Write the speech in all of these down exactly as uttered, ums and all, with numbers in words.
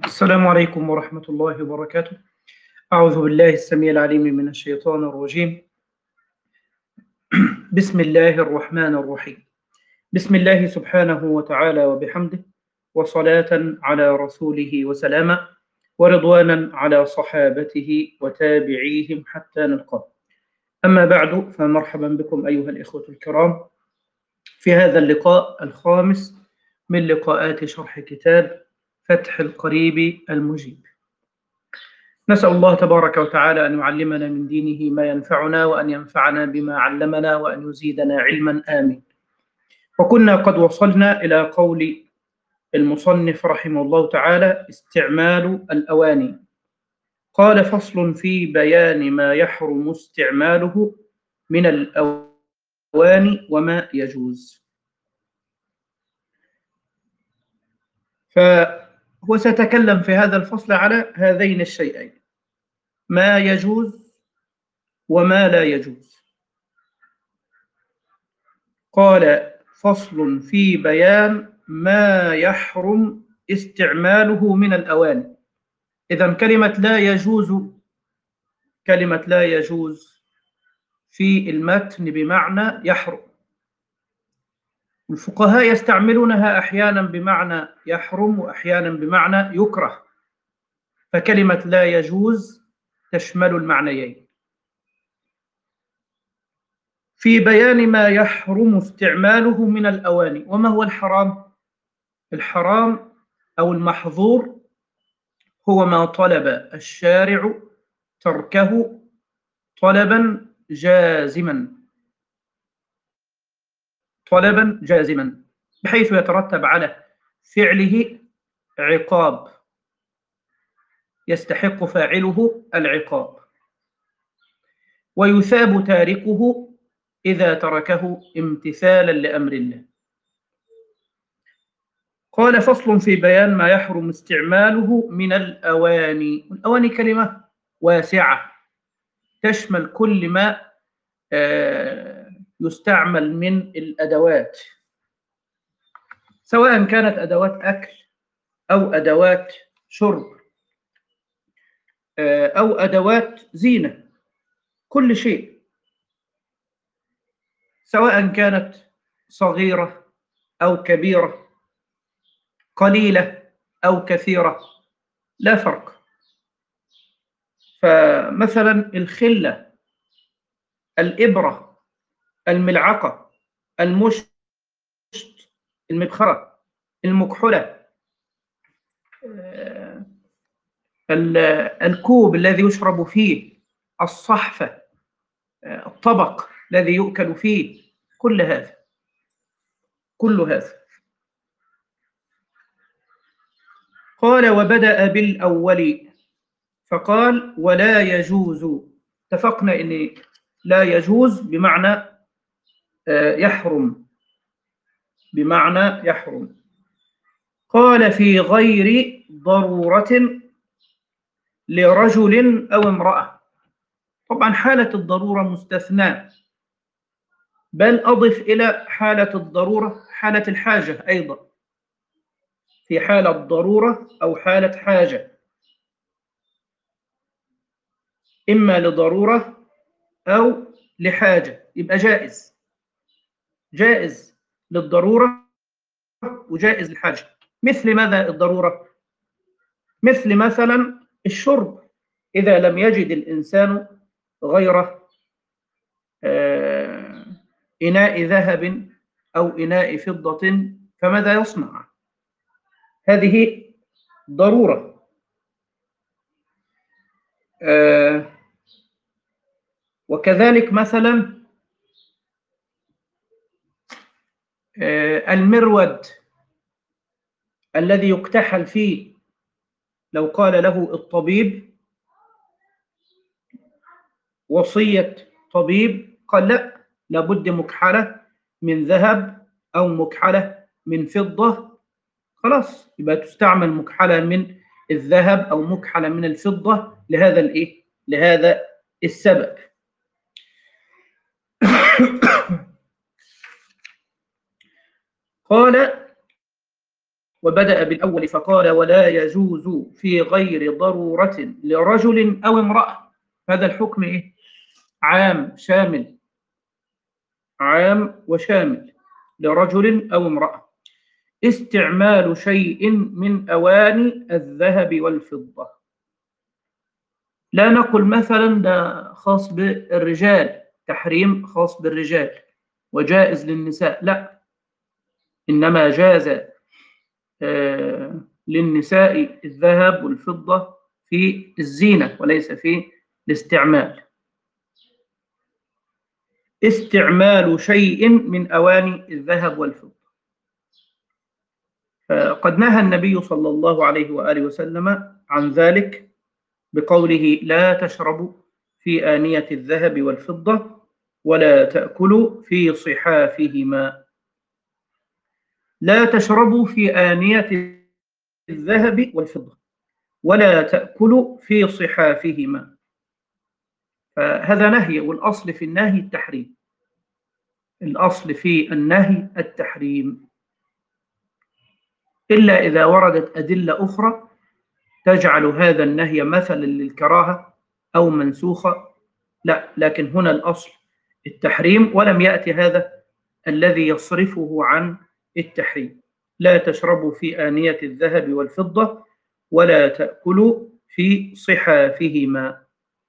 السلام عليكم ورحمة الله وبركاته. أعوذ بالله السميع العليم من الشيطان الرجيم. بسم الله الرحمن الرحيم. بسم الله سبحانه وتعالى وبحمده، وصلاة على رسوله وسلاما، ورضوانا على صحابته وتابعيهم حتى نلقاه. أما بعد، فمرحبا بكم أيها الإخوة الكرام في هذا اللقاء الخامس من لقاءات شرح كتاب فتح القريب المجيب. نسأل الله تبارك وتعالى أن يعلمنا من دينه ما ينفعنا، وأن ينفعنا بما علمنا، وأن يزيدنا علما. آمين. وكنا قد وصلنا إلى قول المصنف رحمه الله تعالى: استعمال الأواني. قال: فصل في بيان ما يحرم استعماله من الأواني وما يجوز. فهو سيتكلم في هذا الفصل على هذين الشيئين: ما يجوز وما لا يجوز. قال: فصل في بيان ما يحرم استعماله من الأواني. إذن كلمة لا يجوز كلمة لا يجوز في المتن بمعنى يحرم. الفقهاء يستعملونها أحيانا بمعنى يحرم وأحيانا بمعنى يكره، فكلمة لا يجوز تشمل المعنيين. في بيان ما يحرم استعماله من الأواني. وما هو الحرام؟ الحرام أو المحظور هو ما طلب الشارع تركه طلبا جازما طلبا جازما بحيث يترتب على فعله عقاب، يستحق فاعله العقاب، ويثاب تاركه إذا تركه امتثالا لأمر الله. قال: فصل في بيان ما يحرم استعماله من الأواني. الأواني كلمة واسعة تشمل كل ما يستعمل من الأدوات، سواء كانت أدوات أكل أو أدوات شرب أو أدوات زينة، كل شيء، سواء كانت صغيرة أو كبيرة، قليلة أو كثيرة، لا فرق. فمثلا الخلة، الإبرة، الملعقة، المشط، المبخرة، المكحلة، الكوب الذي يشرب فيه، الصحفة، الطبق الذي يؤكل فيه، كل هذا كل هذا. قال: وبدأ بالأول فقال: ولا يجوز. اتفقنا أن لا يجوز بمعنى يحرم، بمعنى يحرم. قال: في غير ضرورة لرجل أو امرأة. طبعا حالة الضرورة مستثناة، بل أضف إلى حالة الضرورة حالة الحاجة أيضا، في حالة ضرورة أو حالة حاجة، إما لضرورة أو لحاجة، يبقى جائز جائز للضرورة وجائز للحاجة. مثل ماذا الضرورة؟ مثل مثلا الشرب، إذا لم يجد الإنسان غير إناء ذهب أو إناء فضة فماذا يصنع؟ هذه ضرورة. وكذلك مثلا المرود الذي يكتحل فيه، لو قال له الطبيب وصية طبيب قال لا، لابد مكحلة من ذهب أو مكحلة من فضة، خلاص يبقى تستعمل مكحلة من الذهب أو مكحلة من الفضة لهذا الإيه؟ لهذا السبب. قال: وبدأ بالأول فقال ولا يجوز في غير ضرورة لرجل أو امرأة. هذا الحكم إيه؟ عام شامل، عام وشامل لرجل أو امرأة استعمال شيء من أواني الذهب والفضة. لا نقل مثلا ده خاص بالرجال، تحريم خاص بالرجال وجائز للنساء، لا، إنما جاز آه للنساء الذهب والفضة في الزينة وليس في الاستعمال. استعمال شيء من أواني الذهب والفضة. فقد نهى النبي صلى الله عليه وآله وسلم عن ذلك بقوله لا تشربوا في آنية الذهب والفضة ولا تأكلوا في صحافهما. لا تشربوا في آنية الذهب والفضة ولا تأكلوا في صحافهما. فهذا نهي، والأصل في النهي التحريم. الأصل في النهي التحريم، إلا إذا وردت أدلة أخرى تجعل هذا النهي مثلا للكراهة أو منسوخة، لا، لكن هنا الأصل التحريم، ولم يأتي هذا الذي يصرفه عن التحريم. لا تشربوا في آنية الذهب والفضة ولا تأكلوا في صحافهما.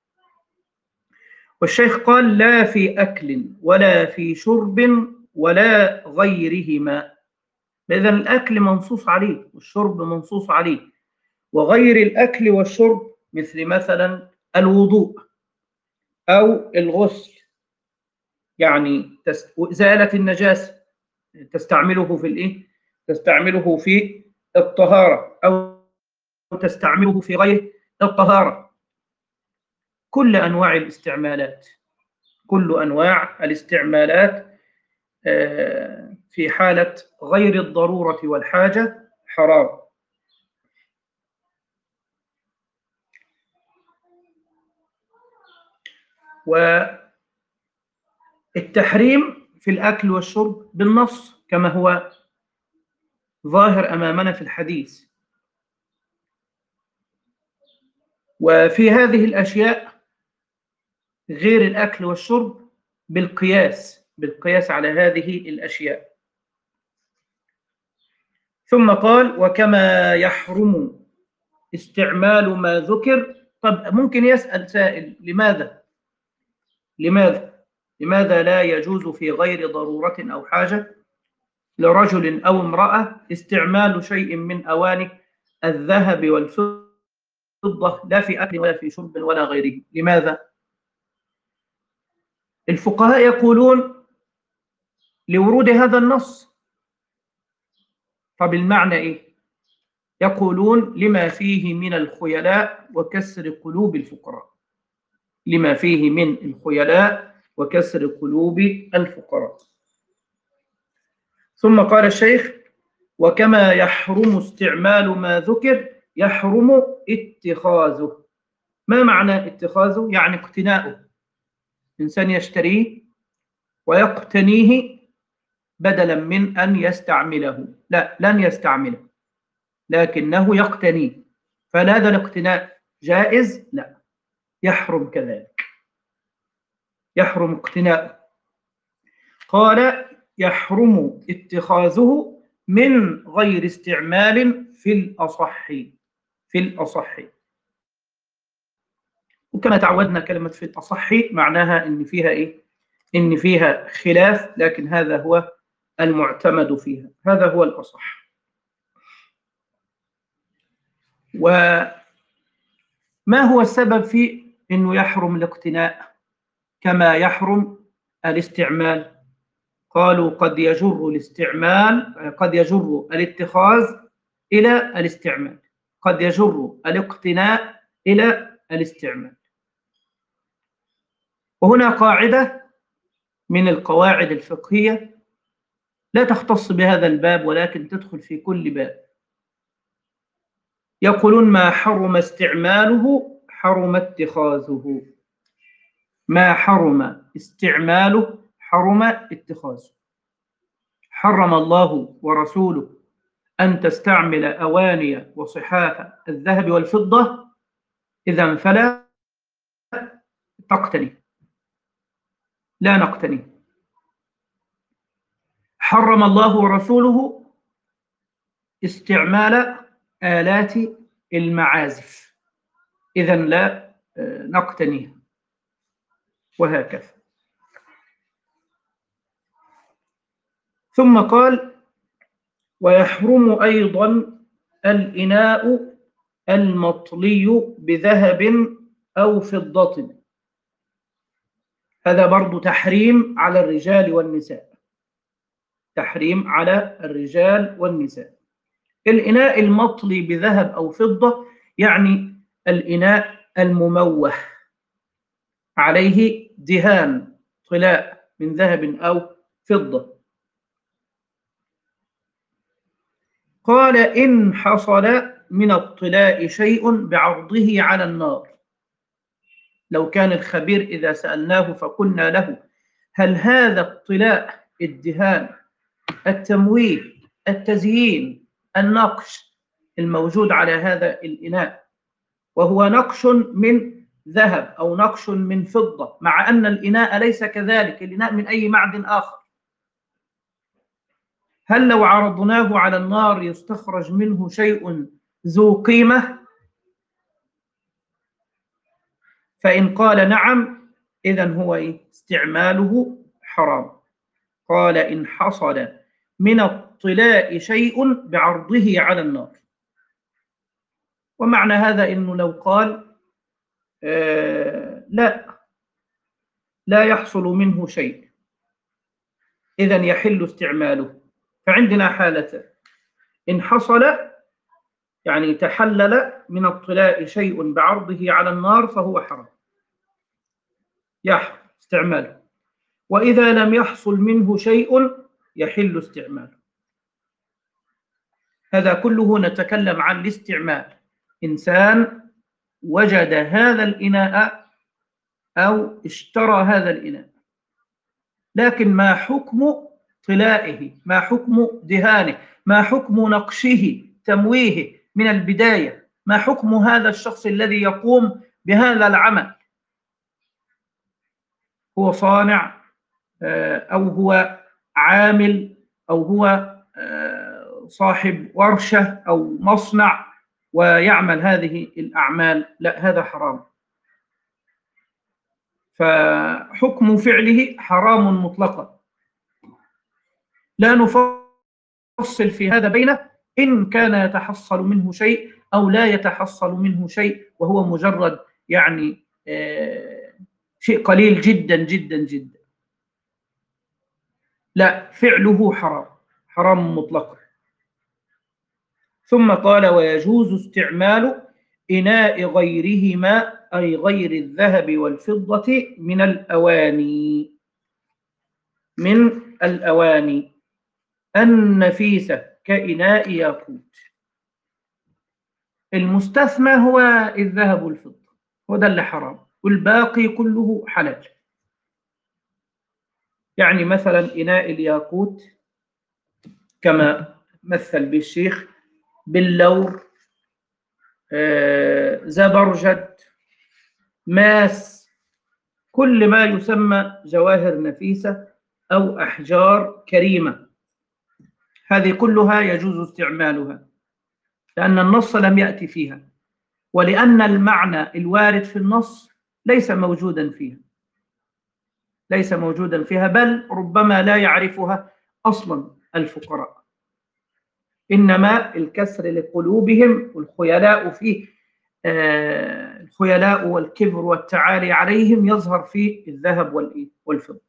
والشيخ قال لا في أكل ولا في شرب ولا غيرهما. إذن الأكل منصوص عليه والشرب منصوص عليه، وغير الأكل والشرب مثل مثلا الوضوء أو الغسل، يعني إزالة النجاسة تستعمله في الإيه؟ تستعمله في الطهارة أو تستعمله في غير الطهارة. كل أنواع الاستعمالات، كل أنواع الاستعمالات في حالة غير الضرورة والحاجة حرام. والتحريم في الأكل والشرب بالنص كما هو ظاهر أمامنا في الحديث. وفي هذه الأشياء غير الأكل والشرب بالقياس، بالقياس على هذه الأشياء. ثم قال وكما يحرم استعمال ما ذكر. طب ممكن يسأل سائل لماذا لماذا لماذا لا يجوز في غير ضرورة أو حاجة لرجل أو امرأة استعمال شيء من أواني الذهب والفضة لا في أكل ولا في شرب ولا غيره؟ لماذا؟ الفقهاء يقولون لورود هذا النص. طب المعنى إيه؟ يقولون لما فيه من الخيلاء وكسر قلوب الفقراء، لما فيه من الخيلاء وكسر قلوب الفقراء. ثم قال الشيخ وكما يحرم استعمال ما ذكر يحرم اتخاذه. ما معنى اتخاذه؟ يعني اقتناؤه، إنسان يشتريه ويقتنيه بدلا من أن يستعمله، لا، لن يستعمله لكنه يقتنيه، فهذا الاقتناء جائز؟ لا، يحرم كذلك، يحرم اقتناؤه. قال يحرم اتخاذه من غير استعمال في الأصح، في الأصح. وكما تعودنا كلمة في الأصح معناها إن فيها إيه؟ إن فيها خلاف، لكن هذا هو المعتمد فيها، هذا هو الأصح. وما هو السبب في إنه يحرم الاقتناء كما يحرم الاستعمال؟ قالوا قد يجر الاستعمال، قد يجر الاتخاذ إلى الاستعمال، قد يجر الاقتناء إلى الاستعمال. وهنا قاعدة من القواعد الفقهية لا تختص بهذا الباب ولكن تدخل في كل باب. يقولون ما حرم استعماله حرم اتخاذه، ما حرم استعماله حرم اتخاذه. حرم الله ورسوله أن تستعمل أواني وصحاف الذهب والفضة إذن فلا تقتني، لا نقتني. حرم الله ورسوله استعمال آلات المعازف، إذن لا نقتنيها، وهكذا. ثم قال: ويحرم أيضا الإناء المطلي بذهب أو فضة. هذا برضو تحريم على الرجال والنساء، تحريم على الرجال والنساء. الإناء المطلي بذهب أو فضة يعني الإناء المموه عليه دهان طلاء من ذهب أو فضة. قال: إن حصل من الطلاء شيء بعرضه على النار. لو كان الخبير إذا سألناه فقلنا له: هل هذا الطلاء، الدهان، التمويه، التزيين، النقش الموجود على هذا الإناء وهو نقش من ذهب أو نقش من فضة، مع أن الإناء ليس كذلك، الإناء من أي معدن آخر، هل لو عرضناه على النار يستخرج منه شيء ذو قيمة؟ فإن قال نعم إذن هو استعماله حرام. قال: إن حصل من الطلاء شيء بعرضه على النار. ومعنى هذا إنه لو قال آه لا لا يحصل منه شيء إذن يحل استعماله. فعندنا حالتان: إن حصل يعني تحلل من الطلاء شيء بعرضه على النار فهو حرام، يحرم استعماله. وإذا لم يحصل منه شيء يحل استعماله. هذا كله نتكلم عن الاستعمال. إنسان وجد هذا الإناء أو اشترى هذا الإناء، لكن ما حكم طلائه، ما حكم دهانه، ما حكم نقشه، تمويه من البداية، ما حكم هذا الشخص الذي يقوم بهذا العمل؟ هو صانع أو هو عامل أو هو صاحب ورشة أو مصنع ويعمل هذه الأعمال، لا، هذا حرام. فحكم فعله حرام مطلقا، لا نفصل في هذا بينه إن كان يتحصل منه شيء أو لا يتحصل منه شيء، وهو مجرد يعني آه شيء قليل جدا جدا جدا، لا، فعله حرام، حرام مطلقا. ثم قال: ويجوز استعمال إناء غيرهما، أي غير الذهب والفضة، من الأواني، من الأواني النفيسة كإناء ياقوت. المستثنى هو الذهب والفضة، وده اللي حرام، والباقي كله حلال. يعني مثلا إناء الياقوت كما مثل به الشيخ باللور، آه، زبرجد، ماس، كل ما يسمى جواهر نفيسة أو أحجار كريمة، هذه كلها يجوز استعمالها، لأن النص لم يأتي فيها، ولأن المعنى الوارد في النص ليس موجودا فيها، ليس موجودا فيها، بل ربما لا يعرفها أصلا الفقراء، إنما الكسر لقلوبهم والخيلاء فيه، آه الخيلاء والكبر والتعالي عليهم يظهر في الذهب والفضة.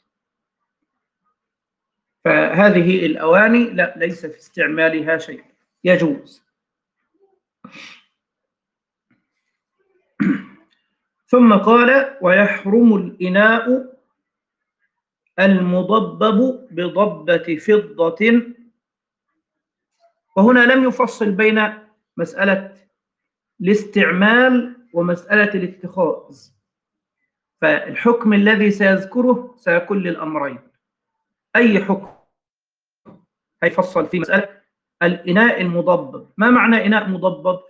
فهذه الأواني لا، ليس في استعمالها شيء، يجوز. ثم قال: ويحرم الإناء المضبب بضبة فضة. وهنا لم يفصل بين مسألة الاستعمال ومسألة الاتخاذ، فالحكم الذي سيذكره سيكون للأمرين. أي حكم هيفصل في مسألة الإناء المضبب. ما معنى إناء مضبب؟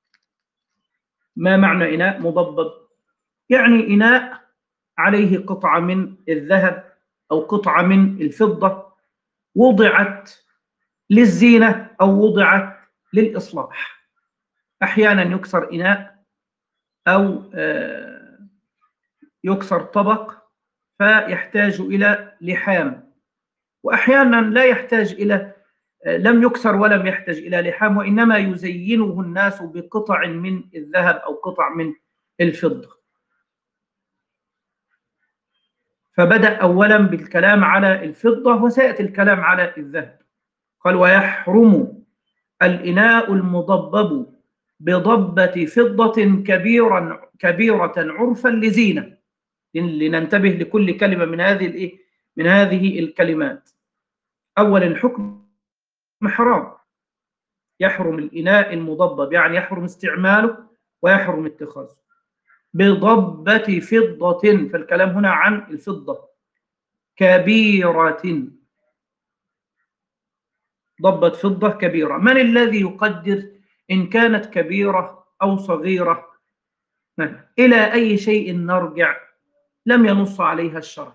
ما معنى إناء مضبب؟ يعني إناء عليه قطعة من الذهب أو قطعة من الفضة وضعت للزينة أو وضعت للإصلاح. أحيانا يكسر إناء أو يكسر طبق فيحتاج إلى لحام، وأحيانا لا يحتاج إلى، لم يكسر ولم يحتاج إلى لحام، وإنما يزينه الناس بقطع من الذهب أو قطع من الفضة. فبدأ أولا بالكلام على الفضة وسيأتي الكلام على الذهب. قال: ويحرم الإناء المضبب بضبة فضة كبيرا كبيرة عرفا لزينة. لننتبه لكل كلمة من هذه من هذه الكلمات. أول الحكم حرام، يحرم الإناء المضبب يعني يحرم استعماله ويحرم اتخاذه. بضبة فضة، فالكلام هنا عن الفضة. كبيرة، ضبة فضة كبيرة. من الذي يقدر إن كانت كبيرة أو صغيرة؟ إلى أي شيء نرجع؟ لم ينص عليها الشرع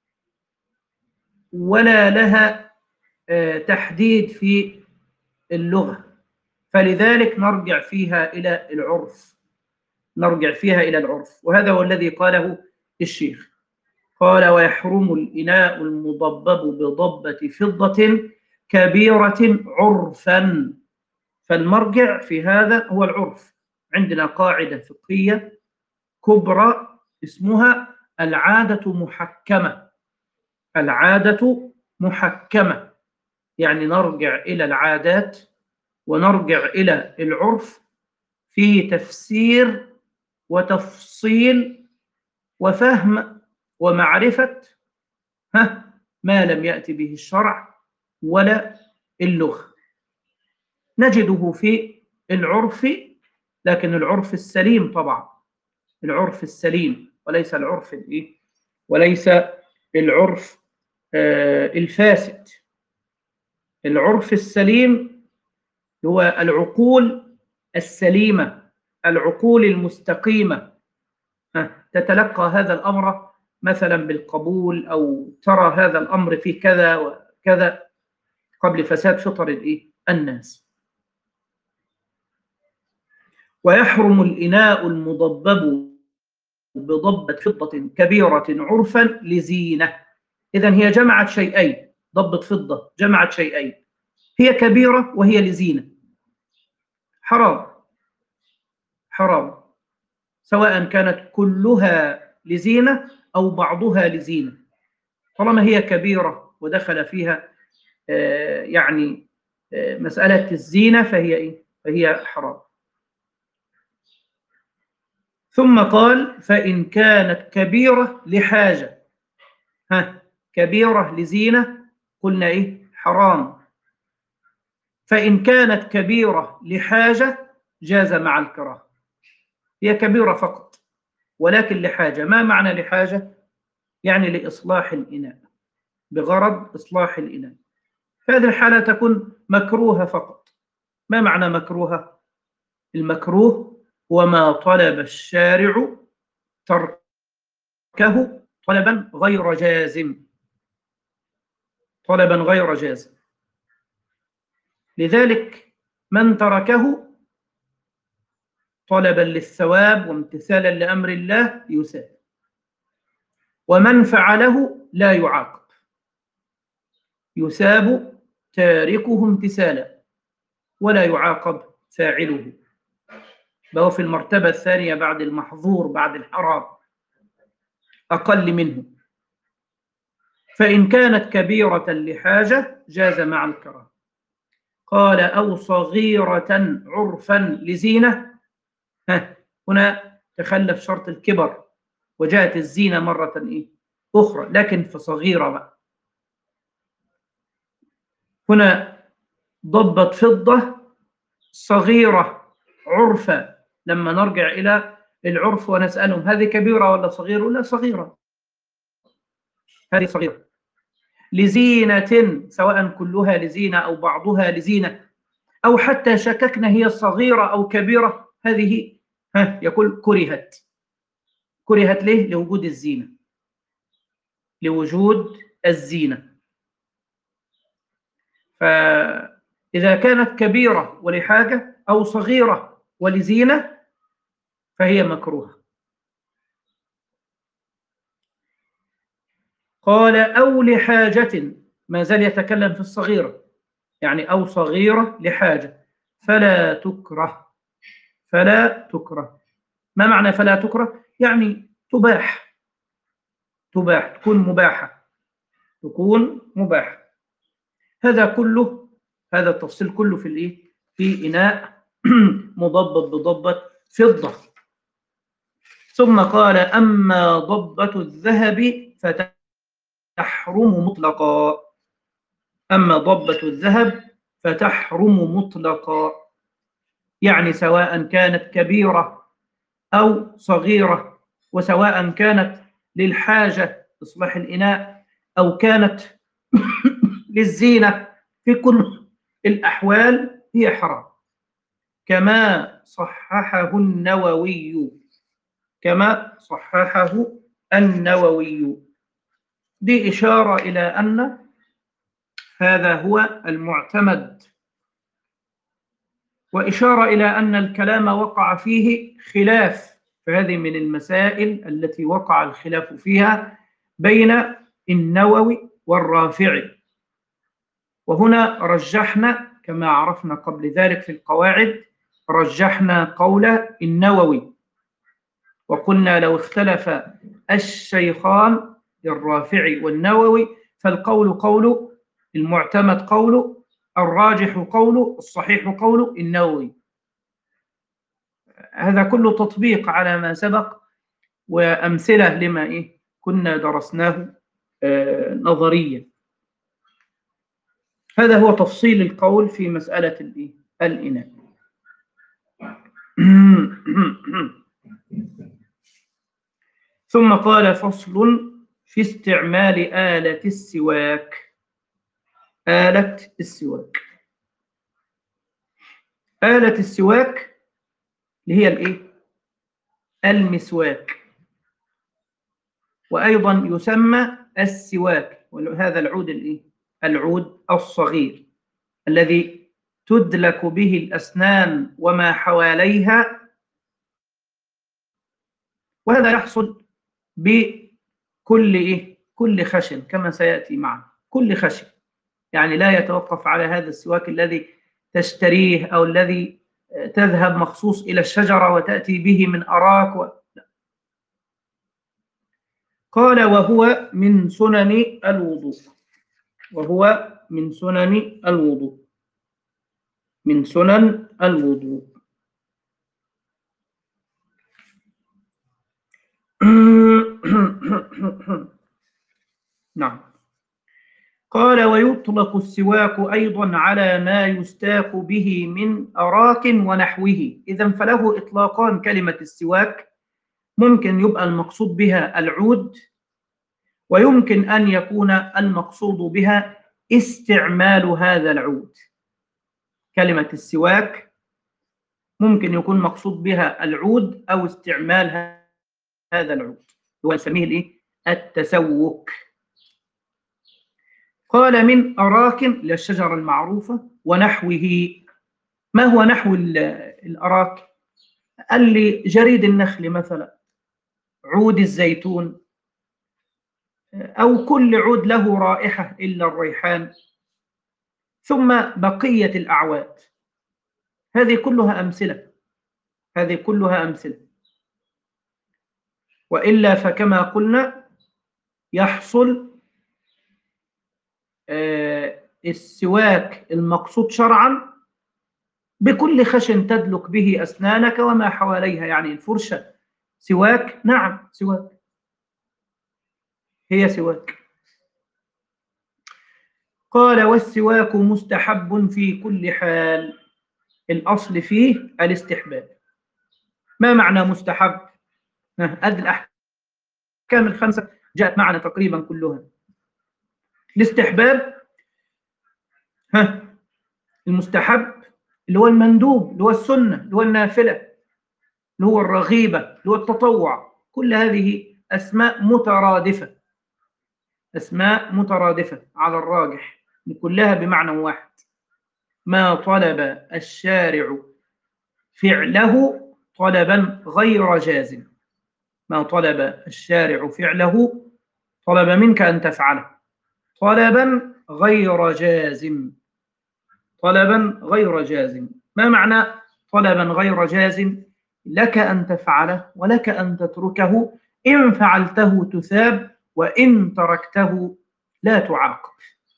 ولا لها تحديد في اللغة، فلذلك نرجع فيها إلى العرف نرجع فيها إلى العرف وهذا هو الذي قاله الشيخ. قال: ويحرم الإناء المضبب بضبة فضة كبيرة عرفا. فالمرجع في هذا هو العرف. عندنا قاعدة فقهية كبرى اسمها العادة محكمة. العادة محكمة يعني نرجع إلى العادات ونرجع إلى العرف في تفسير وتفصيل وفهم ومعرفة ها ما لم يأتي به الشرع ولا اللغة. نجده في العرف، لكن العرف السليم طبعا، العرف السليم وليس العرف الايه وليس العرف آه الفاسد. العرف السليم هو العقول السليمة، العقول المستقيمة تتلقى هذا الأمر مثلا بالقبول أو ترى هذا الأمر في كذا وكذا قبل فساد فطر الإيه؟ الناس. ويحرم الإناء المضبب بضبة فضة كبيرة عرفا لزينة. إذن هي جمعت شيئين، ضبة فضة جمعت شيئين، هي كبيرة وهي لزينة. حرام حرام سواء كانت كلها لزينة أو بعضها لزينة، طالما هي كبيرة ودخل فيها آه يعني آه مسألة الزينة فهي إيه؟ فهي حرام. ثم قال: فإن كانت كبيرة لحاجة. ها كبيرة لزينة قلنا إيه؟ حرام. فإن كانت كبيرة لحاجة جاز مع الكراهة. هي كبيرة فقط ولكن لحاجة. ما معنى لحاجة؟ يعني لإصلاح الإناء، بغرض إصلاح الإناء. في هذه الحالة تكون مكروهة فقط. ما معنى مكروهة؟ المكروه هو ما طلب الشارع تركه طلبا غير جازم، طلبا غير جازم. لذلك من تركه طلبا للثواب وامتثالا لأمر الله يثاب، ومن فعله لا يعاقب، يثاب تاركه امتثالا ولا يعاقب فاعله. فهو في المرتبة الثانية بعد المحظور، بعد الحرام، أقل منه. فإن كانت كبيرة لحاجة جاز مع الكراهة. قال: أو صغيرة عرفا لزينة. ها هنا تخلف شرط الكبر وجاءت الزينة مرة إيه؟ أخرى، لكن في صغيرة بقى. هنا ضبط فضة صغيرة عرفا. لما نرجع إلى العرف ونسألهم هذه كبيرة ولا صغيرة؟ ولا صغيرة، هذه صغيرة. لزينة سواء كلها لزينة أو بعضها لزينة. أو حتى شككنا هي صغيرة أو كبيرة، هذه ها يقول كرهت. كرهت ليه؟ لوجود الزينة، لوجود الزينة. فإذا كانت كبيرة ولحاجة أو صغيرة ولزينة فهي مكروهة. قال أو لحاجة، ما زال يتكلم في الصغيرة، يعني أو صغيرة لحاجة، فلا تكره. فلا تكره. ما معنى فلا تكره؟ يعني تباح، تباح، تكون مباحة، تكون مباحة. هذا كله، هذا التفصيل كله في الايه؟ في إناء مضبط بضبة فضة. ثم قال أما ضبة الذهب فتحرم مطلقا. أما ضبة الذهب فتحرم مطلقا، يعني سواء كانت كبيرة أو صغيرة، وسواء كانت للحاجة إصلاح الإناء أو كانت للزينة، في كل الأحوال هي حرام، كما صححه النووي. كما صححه النووي. دي إشارة إلى أن هذا هو المعتمد، وإشارة إلى أن الكلام وقع فيه خلاف، فهذه من المسائل التي وقع الخلاف فيها بين النووي والرافعي. وهنا رجحنا كما عرفنا قبل ذلك في القواعد، رجحنا قول النووي، وقلنا لو اختلف الشيخان الرافعي والنووي فالقول قول المعتمد، قول الراجح، قول الصحيح، قول النووي. هذا كله تطبيق على ما سبق وأمثلة لما إيه كنا درسناه آه نظريا. هذا هو تفصيل القول في مسألة الإيه؟ الإناء. ثم قال فصل في استعمال آلة السواك. آلة السواك، آلة السواك اللي هي الإيه؟ المسواك، وأيضا يسمى السواك، وهذا العود الإيه؟ العود الصغير الذي تدلك به الأسنان وما حواليها، وهذا يحصل بكل إيه؟ كل خشن، كما سيأتي معنا. كل خشن، يعني لا يتوقف على هذا السواك الذي تشتريه أو الذي تذهب مخصوص إلى الشجرة وتأتي به من أراك و... قال وهو من سنن الوضوء. وهو من سنن الوضوء. من سنن الوضوء. نعم. قال ويطلق السواك أيضا على ما يستاك به من أراك ونحوه. إذن فله إطلاقان كلمة السواك، ممكن يبقى المقصود بها العود، ويمكن أن يكون المقصود بها استعمال هذا العود. كلمة السواك ممكن يكون مقصود بها العود أو استعمال هذا العود، هو نسميه الإيه؟ التسوك. قال من أراك للشجرة المعروفة ونحوه. ما هو نحو الأراك؟ قال لي جريد النخل مثلا، عود الزيتون، أو كل عود له رائحة إلا الريحان، ثم بقية الأعواد. هذه كلها أمثلة، هذه كلها أمثلة. وإلا فكما قلنا يحصل السواك المقصود شرعا بكل خشن تدلك به أسنانك وما حواليها، يعني الفرشة سواك، نعم سواك، هي سواك. قال والسواك مستحب في كل حال. الأصل فيه الاستحباب. ما معنى مستحب؟ هذه الأحكام الخمسة جاءت معنا تقريبا كلها. الاستحباب، ها المستحب اللي هو المندوب، اللي هو السنة، اللي هو النافلة، اللي هو الرغيبة، اللي هو التطوع. كل هذه أسماء مترادفة، أسماء مترادفة على الراجح، كلها بمعنى واحد. ما طلب الشارع فعله طلبا غير جازم، ما طلب الشارع فعله طلب منك أن تفعله طلبا غير جازم، طلبا غير جازم. ما معنى طلبا غير جازم؟ لك أن تفعله ولك أن تتركه، إن فعلته تثاب وإن تركته لا تعاقب.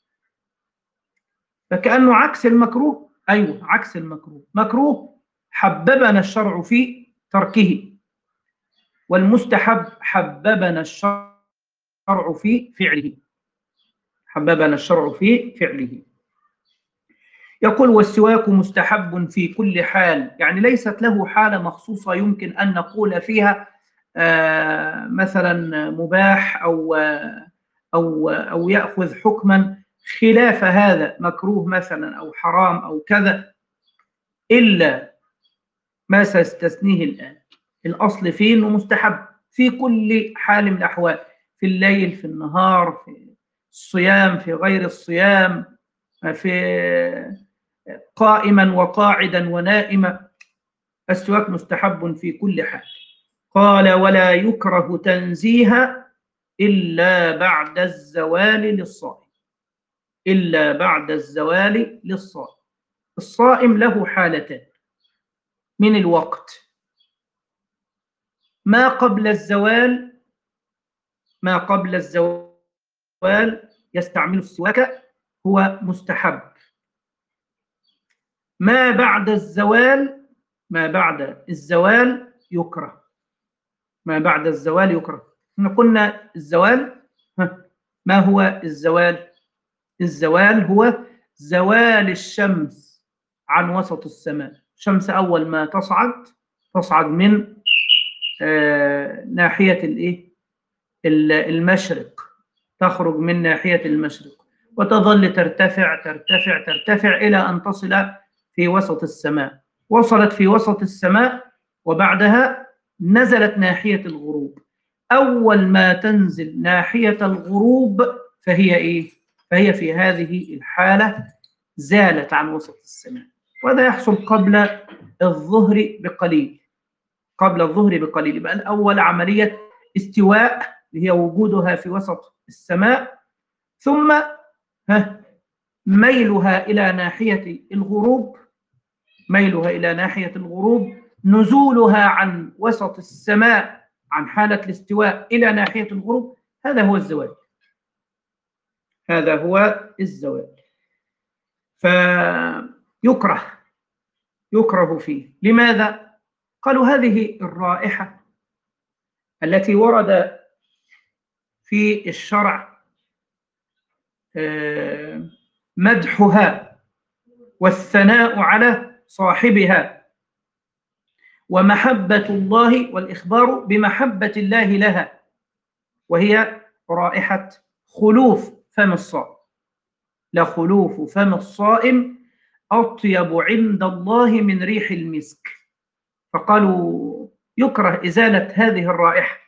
فكأنه عكس المكروه. أيوه، عكس المكروه. مكروه حببنا الشرع في تركه، والمستحب حببنا الشرع في فعله، حببنا الشرع في فعله. يقول والسواك مستحب في كل حال، يعني ليست له حالة مخصوصة يمكن أن نقول فيها آه مثلا مباح أو آه أو آه أو يأخذ حكما خلاف هذا، مكروه مثلا أو حرام أو كذا، إلا ما سأستثنيه الآن. الأصل فيه أنه مستحب في كل حال من الأحوال، في الليل، في النهار، في الصيام، في غير الصيام، في قائما وقاعدا ونائما، السواك مستحب في كل حال. قال ولا يكره تنزيها إلا بعد الزوال للصائم، إلا بعد الزوال للصائم. الصائم له حالتان من الوقت: ما قبل الزوال، ما قبل الزوال يستعمل السواك هو مستحب. ما بعد الزوال، ما بعد الزوال يكره، ما بعد الزوال يكره. احنا قلنا الزوال، ما هو الزوال؟ الزوال هو زوال الشمس عن وسط السماء. الشمس أول ما تصعد تصعد من آه ناحية الإيه؟ المشرق، تخرج من ناحية المشرق وتظل ترتفع ترتفع ترتفع إلى أن تصل في وسط السماء. وصلت في وسط السماء وبعدها نزلت ناحية الغروب. أول ما تنزل ناحية الغروب فهي إيه؟ فهي في هذه الحالة زالت عن وسط السماء. وهذا يحصل قبل الظهر بقليل، قبل الظهر بقليل. يبقى الأول عملية استواء اللي هي وجودها في وسط السماء، ثم ميلها إلى ناحية الغروب، ميلها إلى ناحية الغروب، نزولها عن وسط السماء عن حالة الاستواء إلى ناحية الغروب. هذا هو الزوال، هذا هو الزوال. فيكره، يكره فيه. لماذا؟ قالوا هذه الرائحة التي ورد في الشرع مدحها والثناء على صاحبها ومحبة الله والإخبار بمحبة الله لها، وهي رائحة خلوف فم الصائم. لخلوف فم الصائم أطيب عند الله من ريح المسك. فقالوا يكره إزالة هذه الرائحة.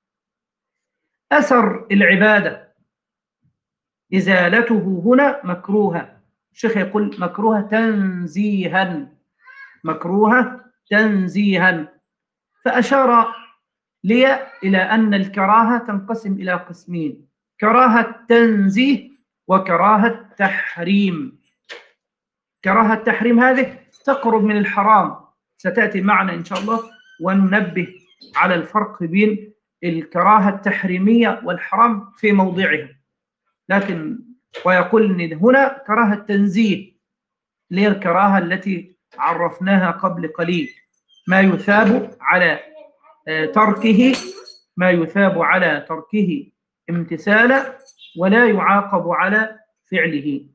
أثر العبادة إزالته هنا مكروهة. الشيخ يقول مكروهة تنزيها، مكروهة تنزيها. فأشار لي إلى أن الكراهة تنقسم إلى قسمين: كراهة تنزيه وكراهة تحريم. كراهة تحريم هذه تقرب من الحرام، ستأتي معنا إن شاء الله وننبه على الفرق بين الكراهة التحريمية والحرام في موضعها. لكن ويقول إن هنا كراهة تنزيه اللي هي الكراهة التي عرفناها قبل قليل، ما يثاب على تركه، ما يثاب على تركه امتثالا ولا يعاقب على فعله.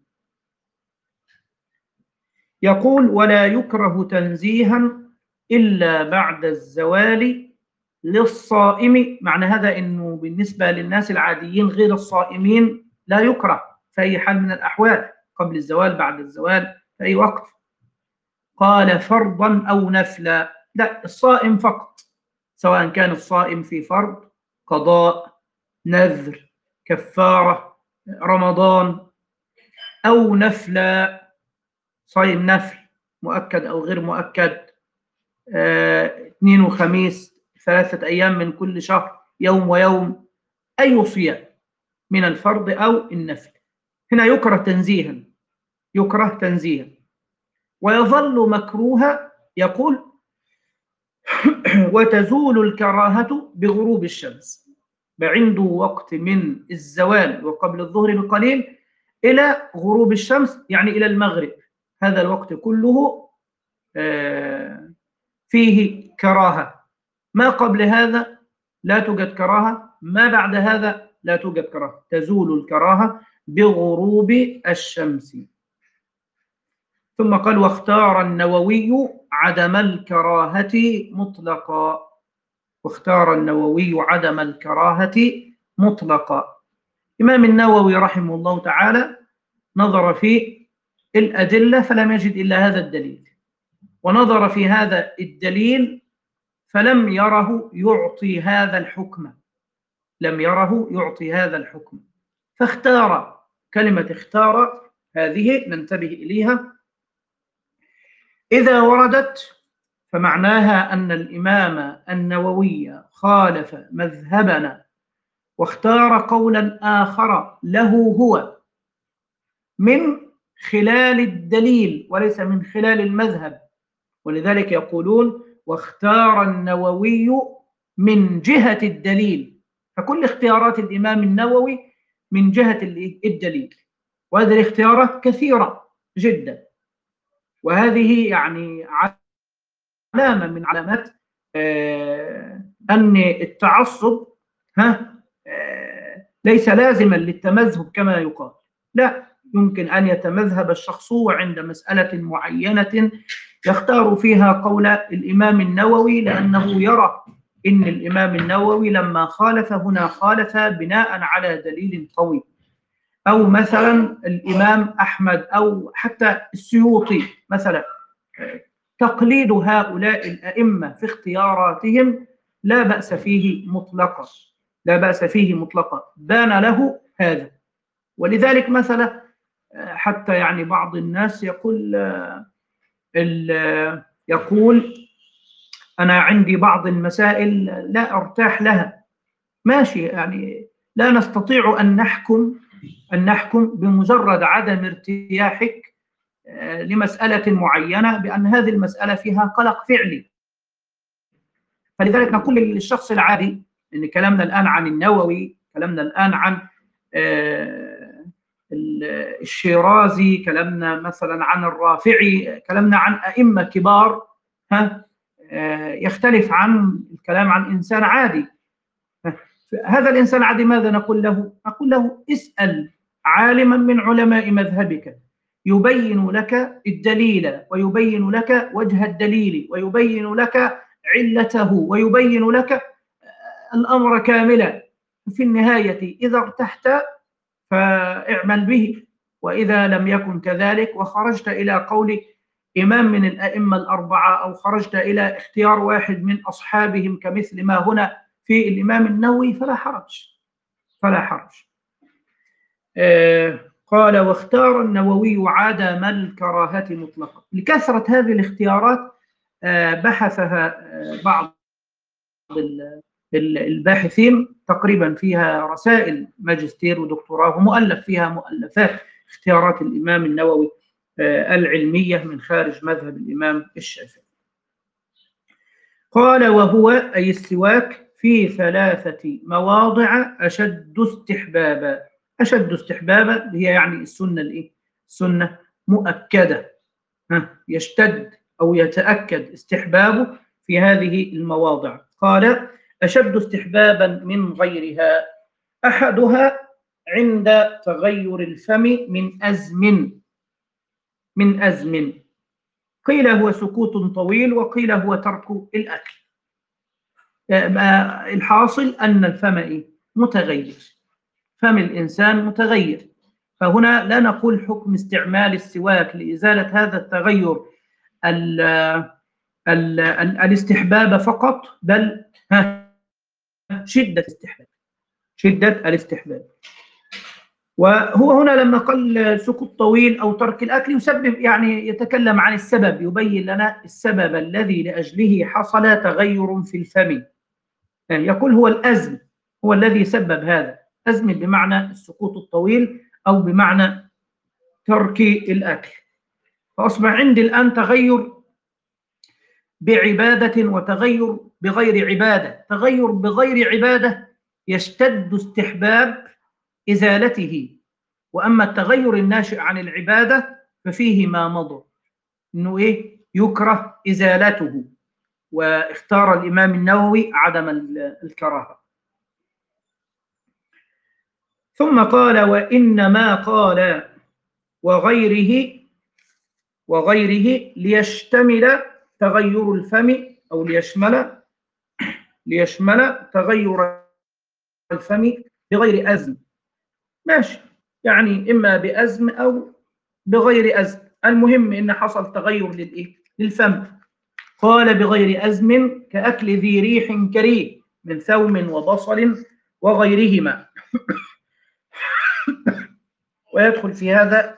يقول ولا يكره تنزيها إلا بعد الزوال للصائم. معنى هذا أنه بالنسبة للناس العاديين غير الصائمين لا يكره في أي حال من الأحوال، قبل الزوال، بعد الزوال، في أي وقت. قال فرضا أو نفلا، لا، الصائم فقط، سواء كان الصائم في فرض، قضاء، نذر، كفارة، رمضان، أو نفلا، صايم نفل مؤكد أو غير مؤكد، آه، اثنين وخميس، ثلاثة أيام من كل شهر، يوم ويوم، أي صيام من الفرض أو النفل. هنا يكره تنزيها، يكره تنزيها. ويظل مكروها، يقول وتزول الكراهة بغروب الشمس، عنده وقت من الزوال وقبل الظهر بقليل إلى غروب الشمس، يعني إلى المغرب، هذا الوقت كله فيه كراهة. ما قبل هذا لا توجد كراهة، ما بعد هذا لا توجد كراهة، تزول الكراهة بغروب الشمس. ثم قال واختار النووي عدم الكراهة مطلقا، واختار النووي عدم الكراهة مطلقا. الإمام النووي رحمه الله تعالى نظر في الأدلة فلم يجد إلا هذا الدليل، ونظر في هذا الدليل فلم يره يعطي هذا الحكم، لم يره يعطي هذا الحكم، فاختار. كلمة اختار هذه ننتبه إليها، إذا وردت فمعناها أن الإمام النووي خالف مذهبنا واختار قولا آخر له هو من خلال الدليل وليس من خلال المذهب، ولذلك يقولون واختار النووي من جهة الدليل، فكل اختيارات الإمام النووي من جهة الدليل، وهذه الاختيارات كثيرة جدا، وهذه يعني علامة من علامات آه أن التعصب ها آه ليس لازما للتمذهب كما يقال، لا، يمكن أن يتمذهب الشخص عند مسألة معينة يختار فيها قول الإمام النووي لأنه يرى إن الإمام النووي لما خالف هنا خالف بناء على دليل قوي، أو مثلا الإمام أحمد أو حتى السيوطي مثلا، تقليد هؤلاء الأئمة في اختياراتهم لا بأس فيه مطلقا، لا بأس فيه مطلقا، بان له هذا. ولذلك مثلا حتى يعني بعض الناس يقول يقول أنا عندي بعض المسائل لا أرتاح لها، ماشي، يعني لا نستطيع أن نحكم أن نحكم بمجرد عدم ارتياحك لمسألة معينة بأن هذه المسألة فيها قلق فعلي. فلذلك نقول للشخص العادي إن كلامنا الآن عن النووي، كلامنا الآن عن الشيرازي، كلامنا مثلا عن الرافعي، كلامنا عن أئمة كبار، ها يختلف عن الكلام عن إنسان عادي. هذا الإنسان العادي ماذا نقول له؟ نقول له اسأل عالما من علماء مذهبك يبين لك الدليل ويبين لك وجه الدليل ويبين لك علته ويبين لك الأمر كاملا. في النهاية إذا ارتحت فاعمل به، وإذا لم يكن كذلك وخرجت إلى قول إمام من الأئمة الأربعة أو خرجت إلى اختيار واحد من أصحابهم كمثل ما هنا في الإمام النووي فلا حرج، فلا حرج. آه قال واختار النووي عدم الكراهة مطلقا. لكثرة هذه الاختيارات آه بحثها آه بعض الباحثين، تقريبا فيها رسائل ماجستير ودكتوراه ومؤلف فيها مؤلفات اختيارات الإمام النووي آه العلمية من خارج مذهب الإمام الشافعي. قال وهو أي السواك في ثلاثة مواضع أشد استحبابا. أشد استحبابا هي يعني السنة الإيه؟ السنة مؤكدة، ها يشتد أو يتأكد استحبابه في هذه المواضع. قال أشد استحبابا من غيرها، أحدها عند تغير الفم من أزم، من أزم، قيل هو سكوت طويل وقيل هو ترك الأكل. الحاصل أن الفم إيه؟ متغير، فم الإنسان متغير، فهنا لا نقول حكم استعمال السواك لإزالة هذا التغير ال ال ال الاستحباب فقط، بل ها شدة الاستحباب، شدة الاستحباب. وهو هنا لما قال سكوت طويل أو ترك الأكل يسبب، يعني يتكلم عن السبب، يبين لنا السبب الذي لأجله حصل تغير في الفم. يعني يقول هو الأزم هو الذي سبب هذا، أزم بمعنى السكوت الطويل أو بمعنى ترك الأكل. فأصبح عندي الآن تغير بعبادة وتغير بغير عبادة. تغير بغير عبادة يشتد استحباب إزالته، وأما التغير الناشئ عن العبادة ففيه ما مضى إنه إيه يكره إزالته، واختار الإمام النووي عدم الكراهة. ثم قال وإنما قال وغيره وغيره ليشتمل تغير الفم أو ليشمل ليشمل تغير الفم بغير أزم. ماشي، يعني إما بأزم أو بغير أزم، المهم إن حصل تغير للإيه؟ للفم. قال بغير أزم كأكل ذي ريح كريه من ثوم وبصل وغيرهما. ويدخل في هذا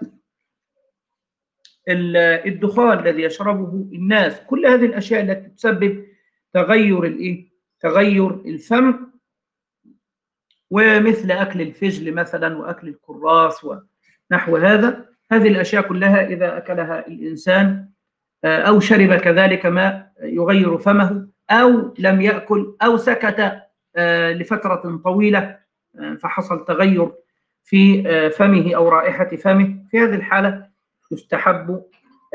الدخان الذي يشربه الناس، كل هذه الأشياء التي تسبب تغير الإيه؟ تغير الفم، ومثل أكل الفجل مثلا وأكل الكراس ونحو هذا. هذه الأشياء كلها إذا أكلها الإنسان أو شرب كذلك ما يغير فمه، أو لم يأكل أو سكت لفترة طويلة فحصل تغير في فمه أو رائحة فمه، في هذه الحالة يستحب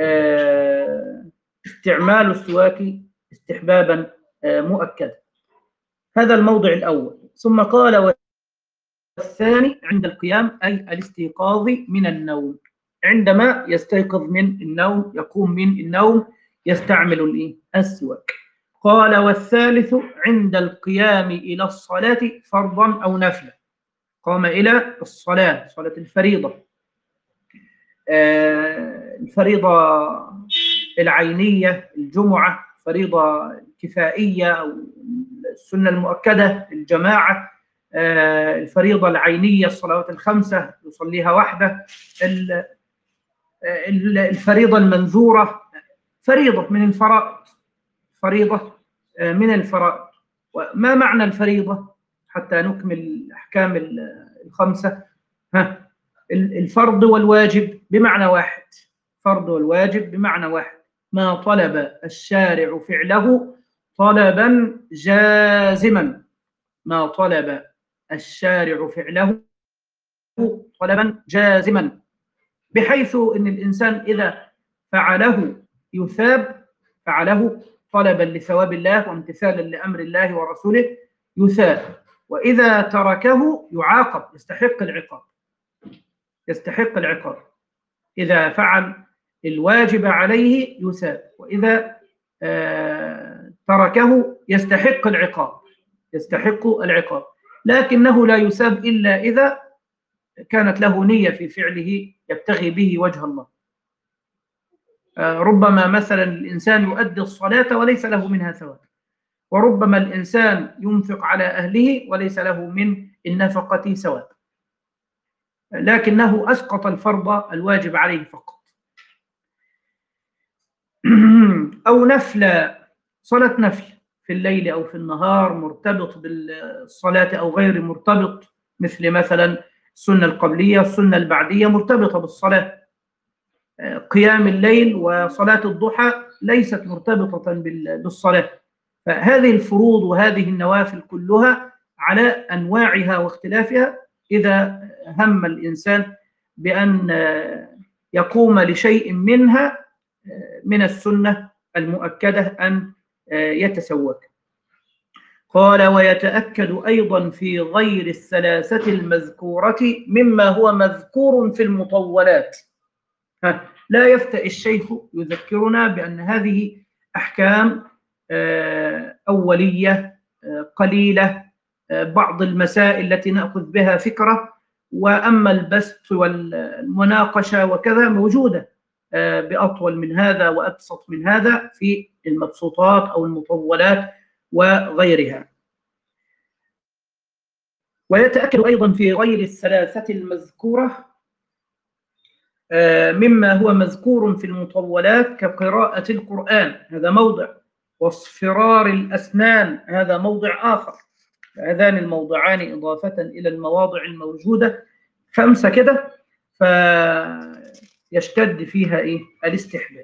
استعمال السواك استحبابا مؤكدا. هذا الموضع الأول. ثم قال والثاني عند القيام أي الاستيقاظ من النوم، عندما يستيقظ من النوم يقوم من النوم يستعمل الإيه؟ السواك. قال والثالث عند القيام إلى الصلاة فرضا أو نفلا، قام إلى الصلاة، صلاة الفريضة، آه الفريضة العينية الجمعة، فريضة كفائية أو السنة المؤكدة الجماعة، آه الفريضة العينية الصلوات الخمسة يصليها وحده، الفريضة المنذورة، فريضة من الفرائض، فريضة من الفرائض. وما معنى الفريضة حتى نكمل الأحكام الخمسة؟ ها، الفرض والواجب بمعنى واحد، فرض والواجب بمعنى واحد، ما طلب الشارع فعله طلبا جازما، ما طلب الشارع فعله طلبا جازما، بحيث أن الإنسان إذا فعله يثاب، فعله طلبا لثواب الله وامتثالا لأمر الله ورسوله يثاب، وإذا تركه يعاقب، يستحق العقاب، يستحق العقاب. إذا فعل الواجب عليه يثاب، وإذا آه تركه يستحق العقاب، يستحق العقاب، لكنه لا يثاب إلا إذا كانت له نية في فعله يبتغي به وجه الله. آه ربما مثلا الإنسان يؤدي الصلاة وليس له منها ثواب، وربما الإنسان ينفق على أهله وليس له من النفقة ثواب، لكنه أسقط الفرض الواجب عليه فقط. أو نفل، صلاة نفل في الليل أو في النهار مرتبط بالصلاة أو غير مرتبط، مثل مثلا السنة القبلية، السنة البعدية مرتبطة بالصلاة. قيام الليل وصلاة الضحى ليست مرتبطة بالصلاة. فهذه الفروض وهذه النوافل كلها على أنواعها واختلافها، إذا هم الإنسان بأن يقوم لشيء منها من السنة المؤكدة أن يتسوك. قال ويتأكد أيضا في غير الثلاثة المذكورة مما هو مذكور في المطولات. لا يفتئ الشيخ يذكرنا بأن هذه أحكام أولية قليلة، بعض المسائل التي نأخذ بها فكرة، وأما البسط والمناقشة وكذا موجودة، بأطول من هذا وأبسط من هذا في المبسوطات أو المطولات وغيرها. ويتأكد أيضا في غير الثلاثة المذكورة مما هو مذكور في المطولات كقراءة القرآن، هذا موضع، واصفرار الأسنان هذا موضع آخر. هذان الموضعان إضافة إلى المواضع الموجودة خمسة كده فيشتد فيها إيه؟ الاستحباب.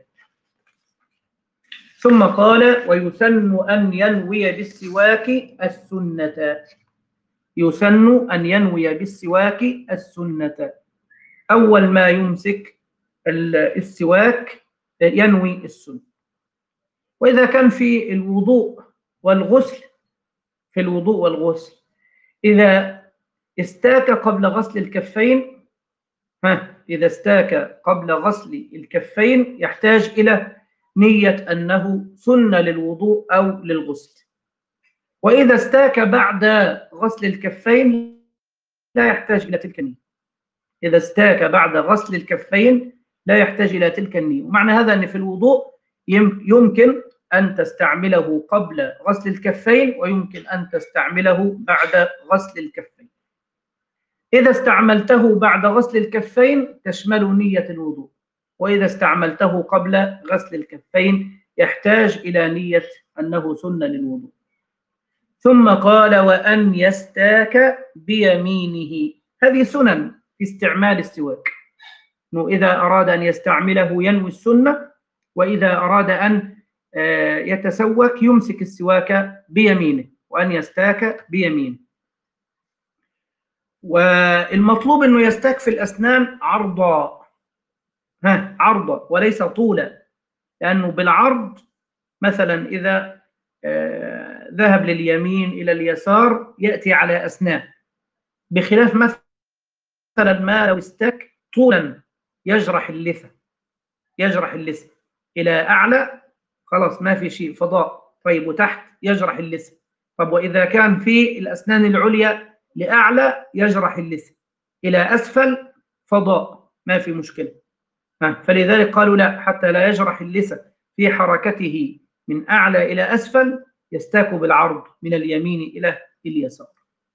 ثم قال ويسن أن ينوي بالسواك السنة. يسن أن ينوي بالسواك السنة. أول ما يمسك السواك ينوي السنة. وإذا كان في الوضوء والغسل، في الوضوء والغسل إذا استاك قبل غسل الكفين، ها إذا استاك قبل غسل الكفين يحتاج إلى نية أنه سنة للوضوء أو للغسل. وإذا استاك بعد غسل الكفين لا يحتاج إلى تلك النية. إذا استاك بعد غسل الكفين لا يحتاج إلى تلك النية. ومعنى هذا أن في الوضوء يمكن أن تستعمله قبل غسل الكفين ويمكن أن تستعمله بعد غسل الكفين. إذا استعملته بعد غسل الكفين تشمل نية الوضوء، وإذا استعملته قبل غسل الكفين يحتاج إلى نية أنه سنة للوضوء. ثم قال وأن يستاك بيمينه. هذه سنن في استعمال السواك، إنه إذا أراد أن يستعمله ينوي السنة، وإذا أراد أن يتسوك يمسك السواك بيمينه، وأن يستاك بيمينه. والمطلوب أنه يستاك في الأسنان عرضا، ها عرضا وليس طولا، لأنه بالعرض مثلا إذا آه ذهب لليمين إلى اليسار يأتي على أسنان، بخلاف مثلا ما لو استاك طولا يجرح اللثة، يجرح اللثة إلى أعلى خلاص ما في شيء فضاء، طيب وتحت يجرح اللثة. طب وإذا كان في الأسنان العليا لأعلى يجرح اللثة، إلى أسفل فضاء ما في مشكلة. فلذلك قالوا لا، حتى لا يجرح اللثة في حركته من أعلى إلى أسفل يستاك بالعرض من اليمين إلى اليسار،